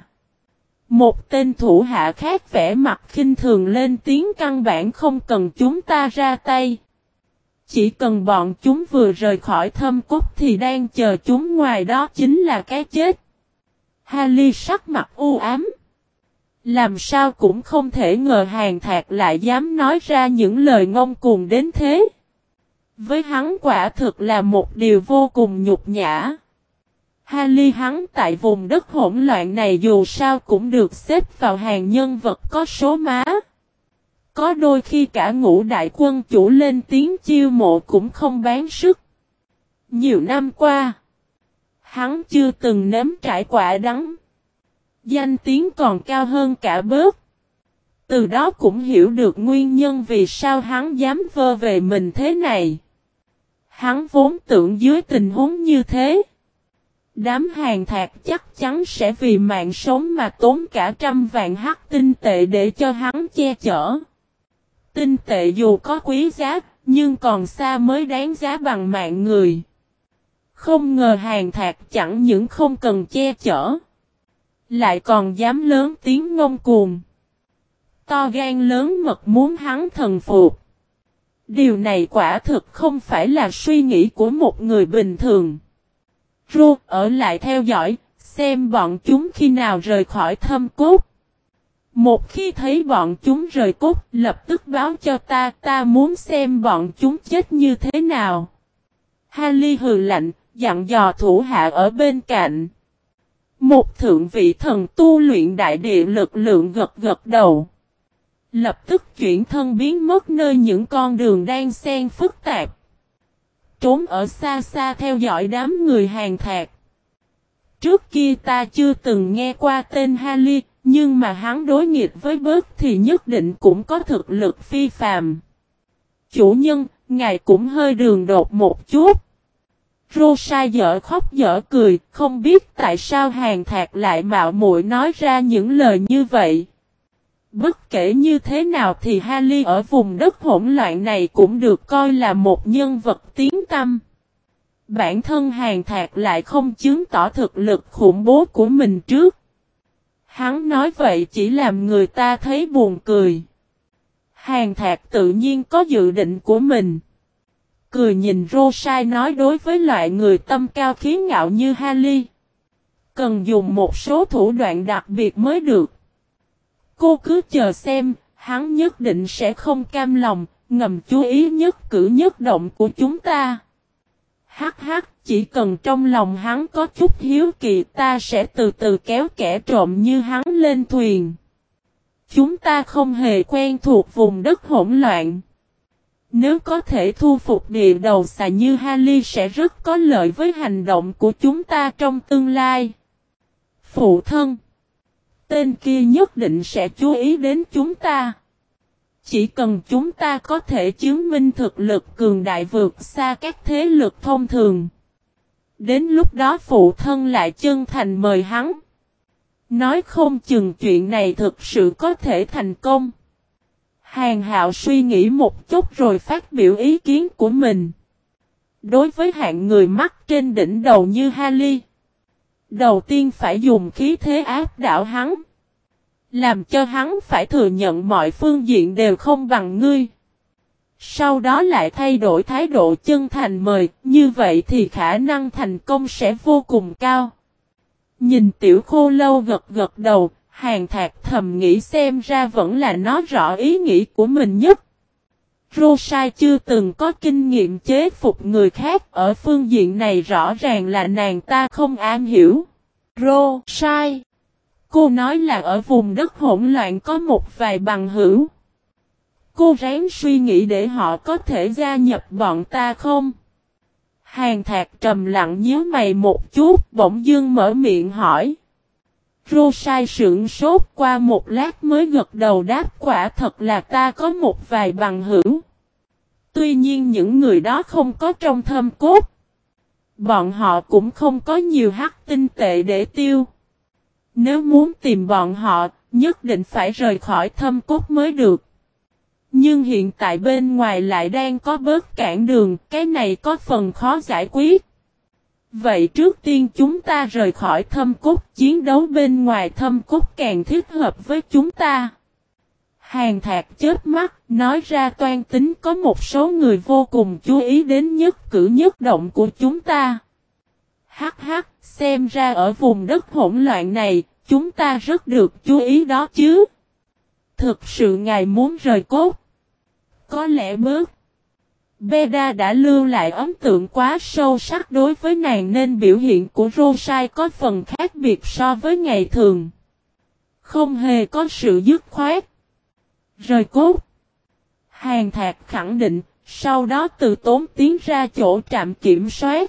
Một tên thủ hạ khác vẻ mặt khinh thường lên tiếng, căn bản không cần chúng ta ra tay. Chỉ cần bọn chúng vừa rời khỏi thâm cốt thì đang chờ chúng ngoài đó chính là cái chết. Haly sắc mặt u ám. Làm sao cũng không thể ngờ Hàn Thạc lại dám nói ra những lời ngông cuồng đến thế. Với hắn quả thực là một điều vô cùng nhục nhã. Haly hắn tại vùng đất hỗn loạn này dù sao cũng được xếp vào hàng nhân vật có số má. Có đôi khi cả Ngũ đại quân chủ lên tiếng chiêu mộ cũng không bán sức. Nhiều năm qua, hắn chưa từng nếm trải quả đắng. Danh tiếng còn cao hơn cả bớt. Từ đó cũng hiểu được nguyên nhân vì sao hắn dám vơ về mình thế này. Hắn vốn tưởng dưới tình huống như thế, đám Hàn Thạc chắc chắn sẽ vì mạng sống mà tốn cả trăm vạn hắc tinh tệ để cho hắn che chở. Tinh tệ dù có quý giá, nhưng còn xa mới đáng giá bằng mạng người. Không ngờ Hàn Thạc chẳng những không cần che chở, lại còn dám lớn tiếng ngông cuồng. To gan lớn mật muốn hắn thần phục. Điều này quả thực không phải là suy nghĩ của một người bình thường. Ở lại theo dõi, xem bọn chúng khi nào rời khỏi thâm cốt. Một khi thấy bọn chúng rời cốt, lập tức báo cho ta muốn xem bọn chúng chết như thế nào. Haly hừ lạnh, dặn dò thủ hạ ở bên cạnh. Một thượng vị thần tu luyện đại địa lực lượng gật gật đầu. Lập tức chuyển thân biến mất nơi những con đường đang xen phức tạp. Trốn ở xa xa theo dõi đám người Hàn Thạc. Trước kia ta chưa từng nghe qua tên Haly, nhưng mà hắn đối nghịch với bớt thì nhất định cũng có thực lực phi phàm. Chủ nhân, ngài cũng hơi đường đột một chút. Rosai dở khóc dở cười, không biết tại sao Hàn Thạc lại mạo muội nói ra những lời như vậy. Bất kể như thế nào thì Haly ở vùng đất hỗn loạn này cũng được coi là một nhân vật tiếng tăm. Bản thân Hàn Thạc lại không chứng tỏ thực lực khủng bố của mình trước. Hắn nói vậy chỉ làm người ta thấy buồn cười. Hàn Thạc tự nhiên có dự định của mình. Cười nhìn Rosai nói, đối với loại người tâm cao khí ngạo như Haly, cần dùng một số thủ đoạn đặc biệt mới được. Cô cứ chờ xem, hắn nhất định sẽ không cam lòng, ngầm chú ý nhất cử nhất động của chúng ta. Hắc, chỉ cần trong lòng hắn có chút hiếu kỳ, ta sẽ từ từ kéo kẻ trộm như hắn lên thuyền. Chúng ta không hề quen thuộc vùng đất hỗn loạn. Nếu có thể thu phục địa đầu xà như Harley sẽ rất có lợi với hành động của chúng ta trong tương lai. Phụ thân. Tên kia nhất định sẽ chú ý đến chúng ta. Chỉ cần chúng ta có thể chứng minh thực lực cường đại vượt xa các thế lực thông thường. Đến lúc đó phụ thân lại chân thành mời hắn. Nói không chừng chuyện này thực sự có thể thành công. Hàn Hạo suy nghĩ một chút rồi phát biểu ý kiến của mình. Đối với hạng người mắc trên đỉnh đầu như Harley, đầu tiên phải dùng khí thế áp đảo hắn. Làm cho hắn phải thừa nhận mọi phương diện đều không bằng ngươi. Sau đó lại thay đổi thái độ chân thành mời, như vậy thì khả năng thành công sẽ vô cùng cao. Nhìn Tiểu Khô Lâu gật gật đầu, Hàn Thạc thầm nghĩ xem ra vẫn là nói rõ ý nghĩ của mình nhất. Rosai chưa từng có kinh nghiệm chế phục người khác, ở phương diện này rõ ràng là nàng ta không am hiểu. Rosai, cô nói là ở vùng đất hỗn loạn có một vài bằng hữu. Cô ráng suy nghĩ để họ có thể gia nhập bọn ta không? Hàn Thạc trầm lặng nhíu mày một chút, bỗng dưng mở miệng hỏi. Rosai sững sốt qua một lát mới gật đầu đáp quả thật là ta có một vài bằng hữu. Tuy nhiên những người đó không có trong thâm cốt. Bọn họ cũng không có nhiều hắc tinh tệ để tiêu. Nếu muốn tìm bọn họ, nhất định phải rời khỏi thâm cốt mới được. Nhưng hiện tại bên ngoài lại đang có bớt cản đường, cái này có phần khó giải quyết. Vậy trước tiên chúng ta rời khỏi thâm cốt, chiến đấu bên ngoài thâm cốt càng thích hợp với chúng ta. Hàn Thạc chớp mắt, nói ra toan tính có một số người vô cùng chú ý đến nhất cử nhất động của chúng ta. Hắc hắc, xem ra ở vùng đất hỗn loạn này, chúng ta rất được chú ý đó chứ. Thực sự ngài muốn rời cốt. Có lẽ bớt. Beda đã lưu lại ấn tượng quá sâu sắc đối với nàng nên biểu hiện của Rosai có phần khác biệt so với ngày thường. Không hề có sự dứt khoát. Rời cốt. Hàn Thạc khẳng định, sau đó từ tốn tiến ra chỗ trạm kiểm soát.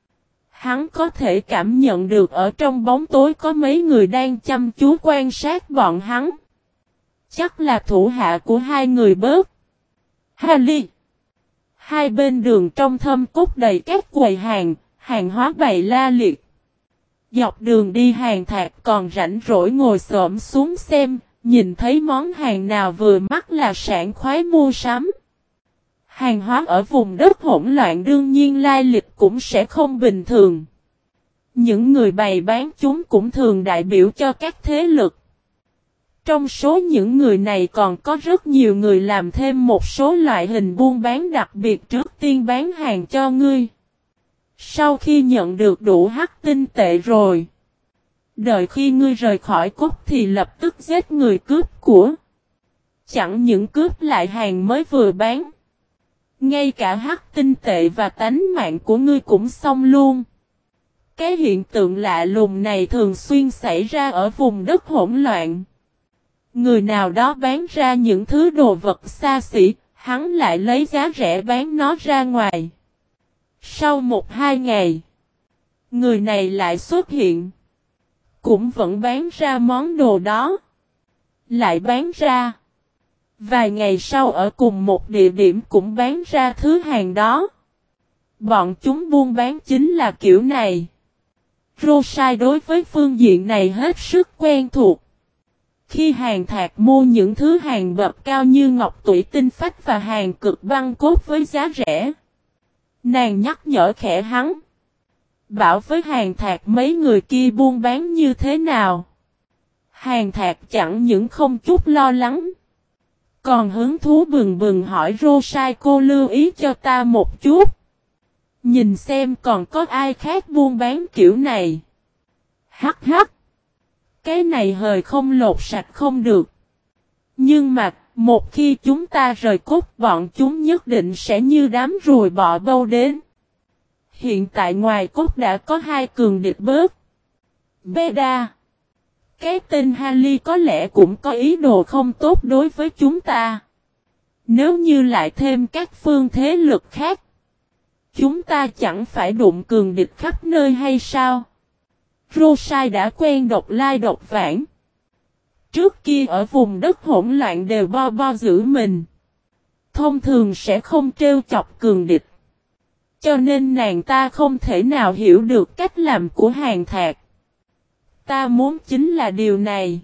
Hắn có thể cảm nhận được ở trong bóng tối có mấy người đang chăm chú quan sát bọn hắn. Chắc là thủ hạ của hai người bớt. Harley. Hai bên đường trong thâm cốt đầy các quầy hàng hóa bày la liệt. Dọc đường đi Hàn Thạc còn rảnh rỗi ngồi xổm xuống xem, nhìn thấy món hàng nào vừa mắt là sảng khoái mua sắm. Hàng hóa ở vùng đất hỗn loạn đương nhiên lai lịch cũng sẽ không bình thường. Những người bày bán chúng cũng thường đại biểu cho các thế lực. Trong số những người này còn có rất nhiều người làm thêm một số loại hình buôn bán đặc biệt trước tiên bán hàng cho ngươi. Sau khi nhận được đủ hắc tinh tệ rồi, đợi khi ngươi rời khỏi cốt thì lập tức giết người cướp của. Chẳng những cướp lại hàng mới vừa bán, ngay cả hắc tinh tệ và tánh mạng của ngươi cũng xong luôn. Cái hiện tượng lạ lùng này thường xuyên xảy ra ở vùng đất hỗn loạn. Người nào đó bán ra những thứ đồ vật xa xỉ, hắn lại lấy giá rẻ bán nó ra ngoài. Sau 1-2 ngày, người này lại xuất hiện. Cũng vẫn bán ra món đồ đó. Lại bán ra. Vài ngày sau ở cùng một địa điểm cũng bán ra thứ hàng đó. Bọn chúng buôn bán chính là kiểu này. Rosai đối với phương diện này hết sức quen thuộc. Khi Hàn Thạc mua những thứ hàng bậc cao như ngọc tủy tinh phách và hàng cực băng cốt với giá rẻ, nàng nhắc nhở khẽ hắn. Bảo với Hàn Thạc mấy người kia buôn bán như thế nào. Hàn Thạc chẳng những không chút lo lắng, còn hứng thú bừng bừng hỏi Rosai cô lưu ý cho ta một chút. Nhìn xem còn có ai khác buôn bán kiểu này. Hắc hắc. Cái này hời không lột sạch không được. Nhưng mà, một khi chúng ta rời cốt bọn chúng nhất định sẽ như đám ruồi bọ bâu đến. Hiện tại ngoài cốt đã có hai cường địch bớt. Beda. Cái tên Harley có lẽ cũng có ý đồ không tốt đối với chúng ta. Nếu như lại thêm các phương thế lực khác, chúng ta chẳng phải đụng cường địch khắp nơi hay sao? Rosai đã quen độc lai độc vãng. Trước kia ở vùng đất hỗn loạn đều bo bo giữ mình. Thông thường sẽ không trêu chọc cường địch. Cho nên nàng ta không thể nào hiểu được cách làm của Hàn Thạc. Ta muốn chính là điều này.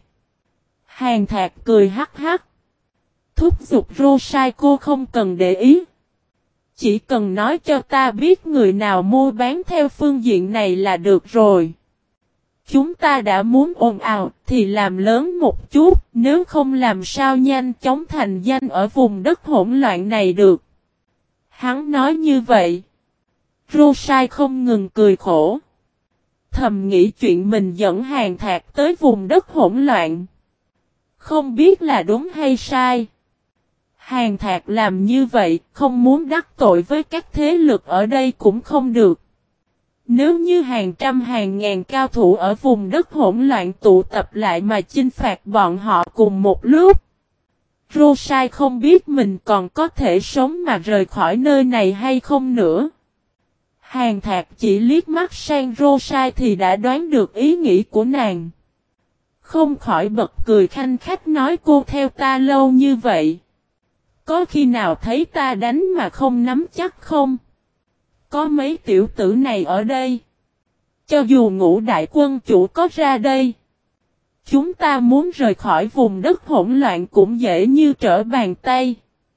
Hàn Thạc cười hắc hắc. Thúc giục Rosai cô không cần để ý. Chỉ cần nói cho ta biết người nào mua bán theo phương diện này là được rồi. Chúng ta đã muốn ồn ào thì làm lớn một chút, nếu không làm sao nhanh chóng thành danh ở vùng đất hỗn loạn này được. Hắn nói như vậy. Rosai không ngừng cười khổ. Thầm nghĩ chuyện mình dẫn Hàn Thạc tới vùng đất hỗn loạn. Không biết là đúng hay sai. Hàn Thạc làm như vậy, không muốn đắc tội với các thế lực ở đây cũng không được. Nếu như hàng trăm hàng ngàn cao thủ ở vùng đất hỗn loạn tụ tập lại mà chinh phạt bọn họ cùng một lúc. Rosai không biết mình còn có thể sống mà rời khỏi nơi này hay không nữa. Hàn Thạc chỉ liếc mắt sang Rosai thì đã đoán được ý nghĩ của nàng. Không khỏi bật cười khanh khách nói cô theo ta lâu như vậy. Có khi nào thấy ta đánh mà không nắm chắc không? Có mấy tiểu tử này ở đây. Cho dù Ngũ đại quân chủ có ra đây. Chúng ta muốn rời khỏi vùng đất hỗn loạn cũng dễ như trở bàn tay.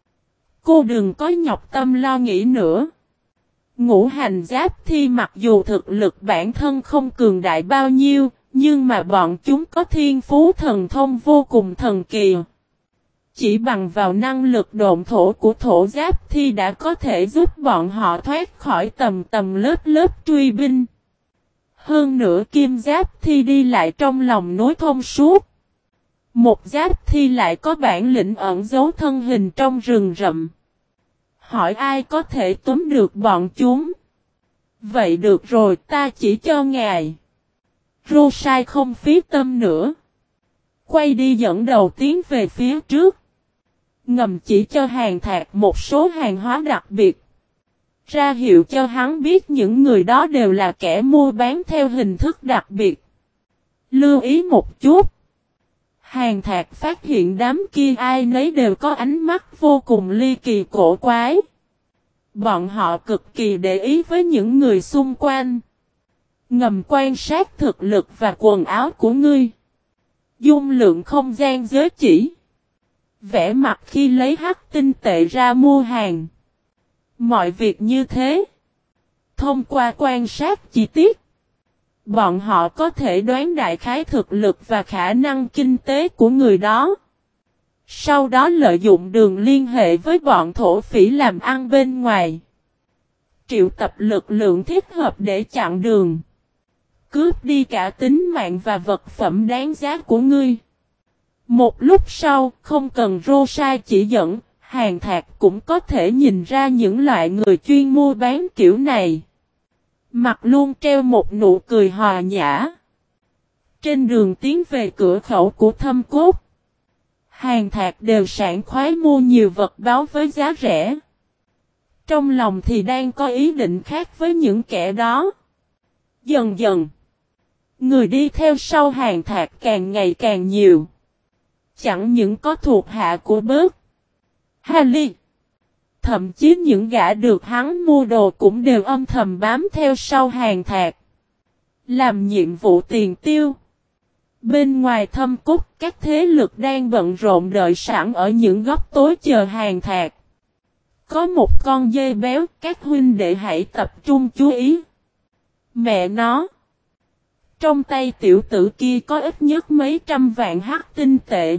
Cô đừng có nhọc tâm lo nghĩ nữa. Ngũ hành giáp thi mặc dù thực lực bản thân không cường đại bao nhiêu, nhưng mà bọn chúng có thiên phú thần thông vô cùng thần kỳ. Chỉ bằng vào năng lực độn thổ của thổ giáp thi đã có thể giúp bọn họ thoát khỏi tầm lớp truy binh. Hơn nữa kim giáp thi đi lại trong lòng nối thông suốt. Một giáp thi lại có bản lĩnh ẩn giấu thân hình trong rừng rậm. Hỏi ai có thể túm được bọn chúng? Vậy được rồi, ta chỉ cho ngài. Rosai không phí tâm nữa. Quay đi dẫn đầu tiến về phía trước. Ngầm chỉ cho Hàn Thạc một số hàng hóa đặc biệt. Ra hiệu cho hắn biết những người đó đều là kẻ mua bán theo hình thức đặc biệt. Lưu ý một chút. Hàn Thạc phát hiện đám kia ai nấy đều có ánh mắt vô cùng ly kỳ cổ quái. Bọn họ cực kỳ để ý với những người xung quanh. Ngầm quan sát thực lực và quần áo của ngươi. Dung lượng không gian giới chỉ. Vẽ mặt khi lấy hắc tinh tệ ra mua hàng. Mọi việc như thế. Thông qua quan sát chi tiết. Bọn họ có thể đoán đại khái thực lực và khả năng kinh tế của người đó. Sau đó lợi dụng đường liên hệ với bọn thổ phỉ làm ăn bên ngoài. Triệu tập lực lượng thích hợp để chặn đường. Cướp đi cả tính mạng và vật phẩm đáng giá của ngươi. Một lúc sau, không cần Rosai chỉ dẫn, Hàn Thạc cũng có thể nhìn ra những loại người chuyên mua bán kiểu này. Mặt luôn treo một nụ cười hòa nhã. Trên đường tiến về cửa khẩu của Thâm Cốt, Hàn Thạc đều sảng khoái mua nhiều vật báu với giá rẻ. Trong lòng thì đang có ý định khác với những kẻ đó. Dần dần, người đi theo sau Hàn Thạc càng ngày càng nhiều. Chẳng những có thuộc hạ của Bớt, Hali. Thậm chí những gã được hắn mua đồ cũng đều âm thầm bám theo sau Hàn Thạc. Làm nhiệm vụ tiền tiêu. Bên ngoài Thâm Cốt các thế lực đang bận rộn đợi sẵn ở những góc tối chờ Hàn Thạc. Có một con dê béo, các huynh đệ hãy tập trung chú ý. Mẹ nó. Trong tay tiểu tử kia có ít nhất mấy trăm vạn hắc tinh tệ.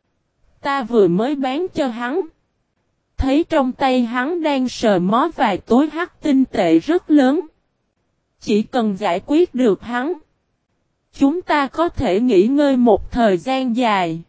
Ta vừa mới bán cho hắn. Thấy trong tay hắn đang sờ mó vài túi hắc tinh tệ rất lớn. Chỉ cần giải quyết được hắn, chúng ta có thể nghỉ ngơi một thời gian dài.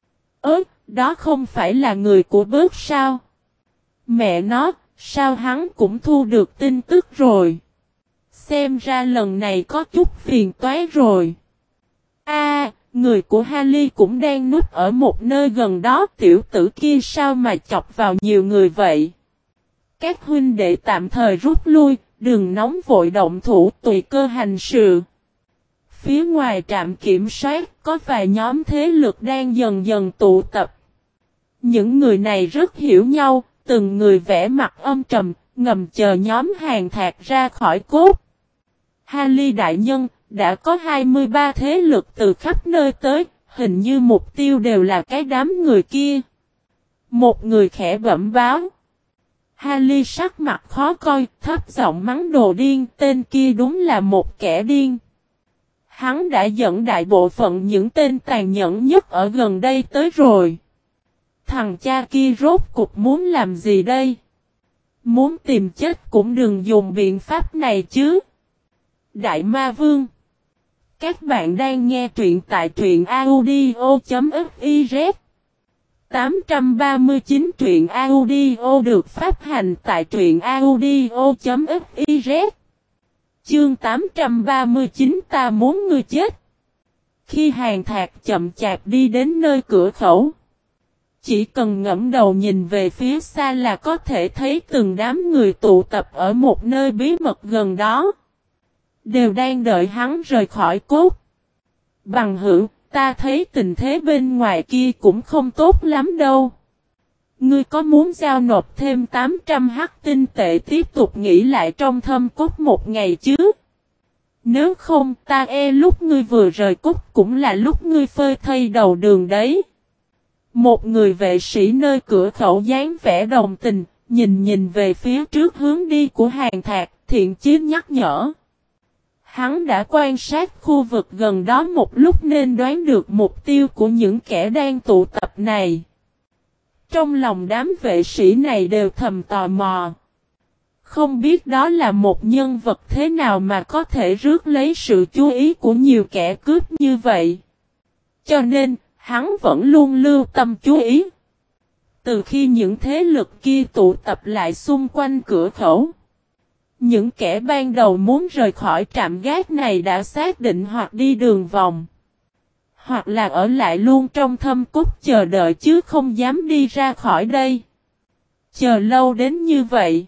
Đó không phải là người của Bớt sao? Mẹ nó, sao hắn cũng thu được tin tức rồi? Xem ra lần này có chút phiền toái rồi. Người của Harley cũng đang núp ở một nơi gần đó, tiểu tử kia sao mà chọc vào nhiều người vậy? Các huynh đệ tạm thời rút lui, đừng nóng vội động thủ, tùy cơ hành sự. Phía ngoài trạm kiểm soát có vài nhóm thế lực đang dần dần tụ tập. Những người này rất hiểu nhau, từng người vẻ mặt âm trầm, ngầm chờ nhóm Hàn Thạc ra khỏi cốt. Harley đại nhân, đã có 23 thế lực từ khắp nơi tới, hình như mục tiêu đều là cái đám người kia. Một người khẽ bẩm báo. Harley sắc mặt khó coi, thấp giọng mắng đồ điên, tên kia đúng là một kẻ điên. Hắn đã dẫn đại bộ phận những tên tàn nhẫn nhất ở gần đây tới rồi. Thằng cha kia rốt cục muốn làm gì đây? Muốn tìm chết cũng đừng dùng biện pháp này chứ. Đại Ma Vương. Các bạn đang nghe truyện tại truyện audio.fiz. 839 truyện audio được phát hành tại truyện audio.fiz. Chương 839 ta muốn ngươi chết. Khi Hàn Thạc chậm chạp đi đến nơi cửa khẩu, chỉ cần ngẫm đầu nhìn về phía xa là có thể thấy từng đám người tụ tập ở một nơi bí mật gần đó. Đều đang đợi hắn rời khỏi cốt. Bằng hữu, ta thấy tình thế bên ngoài kia cũng không tốt lắm đâu. Ngươi có muốn giao nộp thêm 800 hắc tinh tệ tiếp tục nghỉ lại trong thâm cốt một ngày chứ? Nếu không ta lúc ngươi vừa rời cốt cũng là lúc ngươi phơi thây đầu đường đấy. Một người vệ sĩ nơi cửa khẩu dáng vẻ đồng tình, nhìn về phía trước hướng đi của Hàn Thạc, thiện chí nhắc nhở. Hắn đã quan sát khu vực gần đó một lúc nên đoán được mục tiêu của những kẻ đang tụ tập này. Trong lòng đám vệ sĩ này đều thầm tò mò. Không biết đó là một nhân vật thế nào mà có thể rước lấy sự chú ý của nhiều kẻ cướp như vậy. Cho nên, hắn vẫn luôn lưu tâm chú ý. Từ khi những thế lực kia tụ tập lại xung quanh cửa khẩu, những kẻ ban đầu muốn rời khỏi trạm gác này đã xác định hoặc đi đường vòng, hoặc là ở lại luôn trong thâm cốt chờ đợi chứ không dám đi ra khỏi đây. Chờ lâu đến như vậy,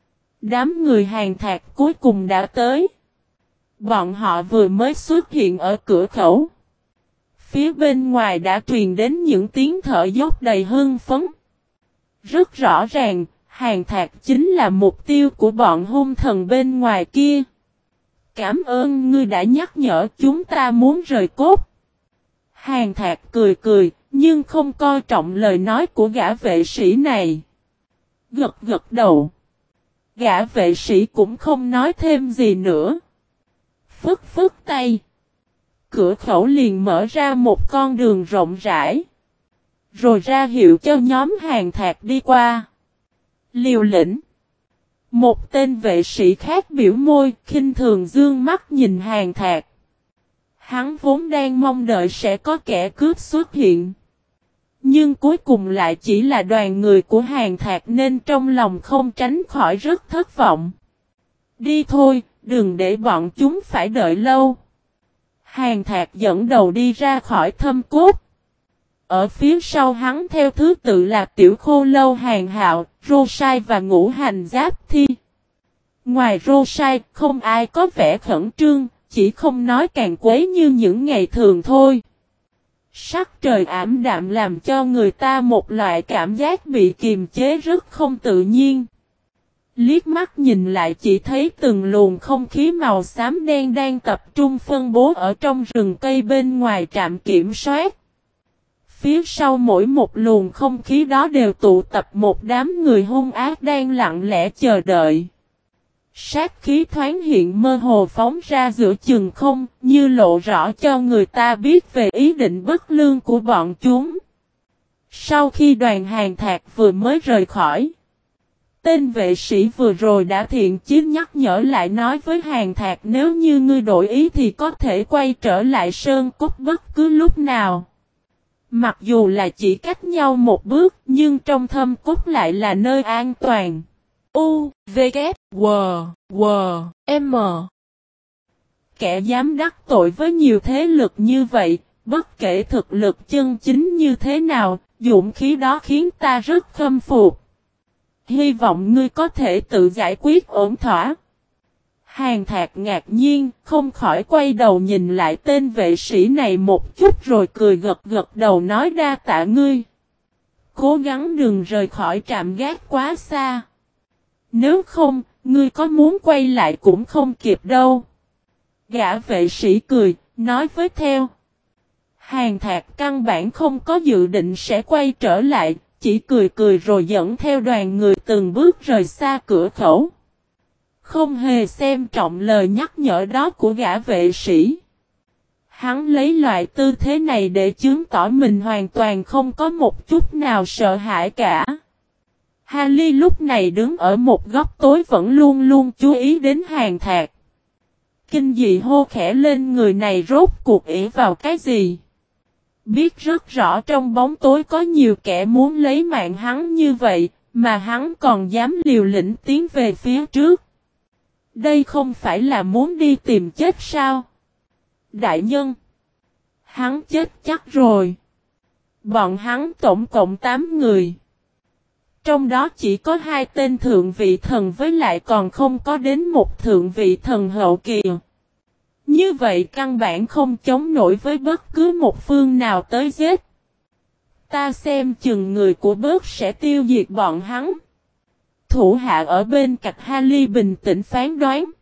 đám người Hàn Thạc cuối cùng đã tới. Bọn họ vừa mới xuất hiện ở cửa khẩu. Phía bên ngoài đã truyền đến những tiếng thở dốc đầy hưng phấn. Rất rõ ràng, Hàn Thạc chính là mục tiêu của bọn hung thần bên ngoài kia. Cảm ơn ngươi đã nhắc nhở chúng ta muốn rời cốt. Hàn Thạc cười cười, nhưng không coi trọng lời nói của gã vệ sĩ này. Gật gật đầu. Gã vệ sĩ cũng không nói thêm gì nữa. Phất phất tay. Cửa khẩu liền mở ra một con đường rộng rãi. Rồi ra hiệu cho nhóm Hàn Thạc đi qua. Liều lĩnh. Một tên vệ sĩ khác biểu môi, khinh thường dương mắt nhìn Hàn Thạc. Hắn vốn đang mong đợi sẽ có kẻ cướp xuất hiện. Nhưng cuối cùng lại chỉ là đoàn người của Hàn Thạc nên trong lòng không tránh khỏi rất thất vọng. Đi thôi, đừng để bọn chúng phải đợi lâu. Hàn Thạc dẫn đầu đi ra khỏi thâm cốt. Ở phía sau hắn theo thứ tự là Tiểu Khô Lâu Hàn Hạo, Rô Sai và Ngũ Hành Giáp Thi. Ngoài Rô Sai, không ai có vẻ khẩn trương, chỉ không nói càng quấy như những ngày thường thôi. Sắc trời ảm đạm làm cho người ta một loại cảm giác bị kiềm chế rất không tự nhiên. Liếc mắt nhìn lại chỉ thấy từng luồng không khí màu xám đen đang tập trung phân bố ở trong rừng cây bên ngoài trạm kiểm soát. Phía sau mỗi một luồng không khí đó đều tụ tập một đám người hung ác đang lặng lẽ chờ đợi. Sát khí thoáng hiện mơ hồ phóng ra giữa chừng không, như lộ rõ cho người ta biết về ý định bất lương của bọn chúng. Sau khi đoàn Hàn Thạc vừa mới rời khỏi, tên vệ sĩ vừa rồi đã thiện chí nhắc nhở lại nói với Hàn Thạc nếu như ngươi đổi ý thì có thể quay trở lại Sơn Cốt bất cứ lúc nào. Mặc dù là chỉ cách nhau một bước nhưng trong thâm cốt lại là nơi an toàn. U, V, K, W, W, M. Kẻ dám đắc tội với nhiều thế lực như vậy, Bất kể thực lực chân chính như thế nào, dũng khí đó khiến ta rất khâm phục. Hy vọng ngươi có thể tự giải quyết ổn thỏa. Hàn Thạc ngạc nhiên, không khỏi quay đầu nhìn lại tên vệ sĩ này một chút rồi cười gật gật đầu nói đa tạ ngươi. Cố gắng đừng rời khỏi trạm gác quá xa. Nếu không, ngươi có muốn quay lại cũng không kịp đâu. Gã vệ sĩ cười, nói với theo. Hàn Thạc căn bản không có dự định sẽ quay trở lại, chỉ cười cười rồi dẫn theo đoàn người từng bước rời xa cửa khẩu. Không hề xem trọng lời nhắc nhở đó của gã vệ sĩ. Hắn lấy loại tư thế này để chứng tỏ mình hoàn toàn không có một chút nào sợ hãi cả. Harley lúc này đứng ở một góc tối vẫn luôn luôn chú ý đến Hàn Thạc. Kinh dị hô khẽ lên người này rốt cuộc ỷ vào cái gì. Biết rất rõ trong bóng tối có nhiều kẻ muốn lấy mạng hắn như vậy, mà hắn còn dám liều lĩnh tiến về phía trước. Đây không phải là muốn đi tìm chết sao? Đại nhân! Hắn chết chắc rồi. Bọn hắn tổng cộng 8 người. Trong đó chỉ có 2 tên thượng vị thần với lại còn không có đến một thượng vị thần hậu kỳ. Như vậy căn bản không chống nổi với bất cứ một phương nào tới giết. Ta xem chừng người của bớt sẽ tiêu diệt bọn hắn. Thủ hạ ở bên cạnh Harley bình tĩnh phán đoán.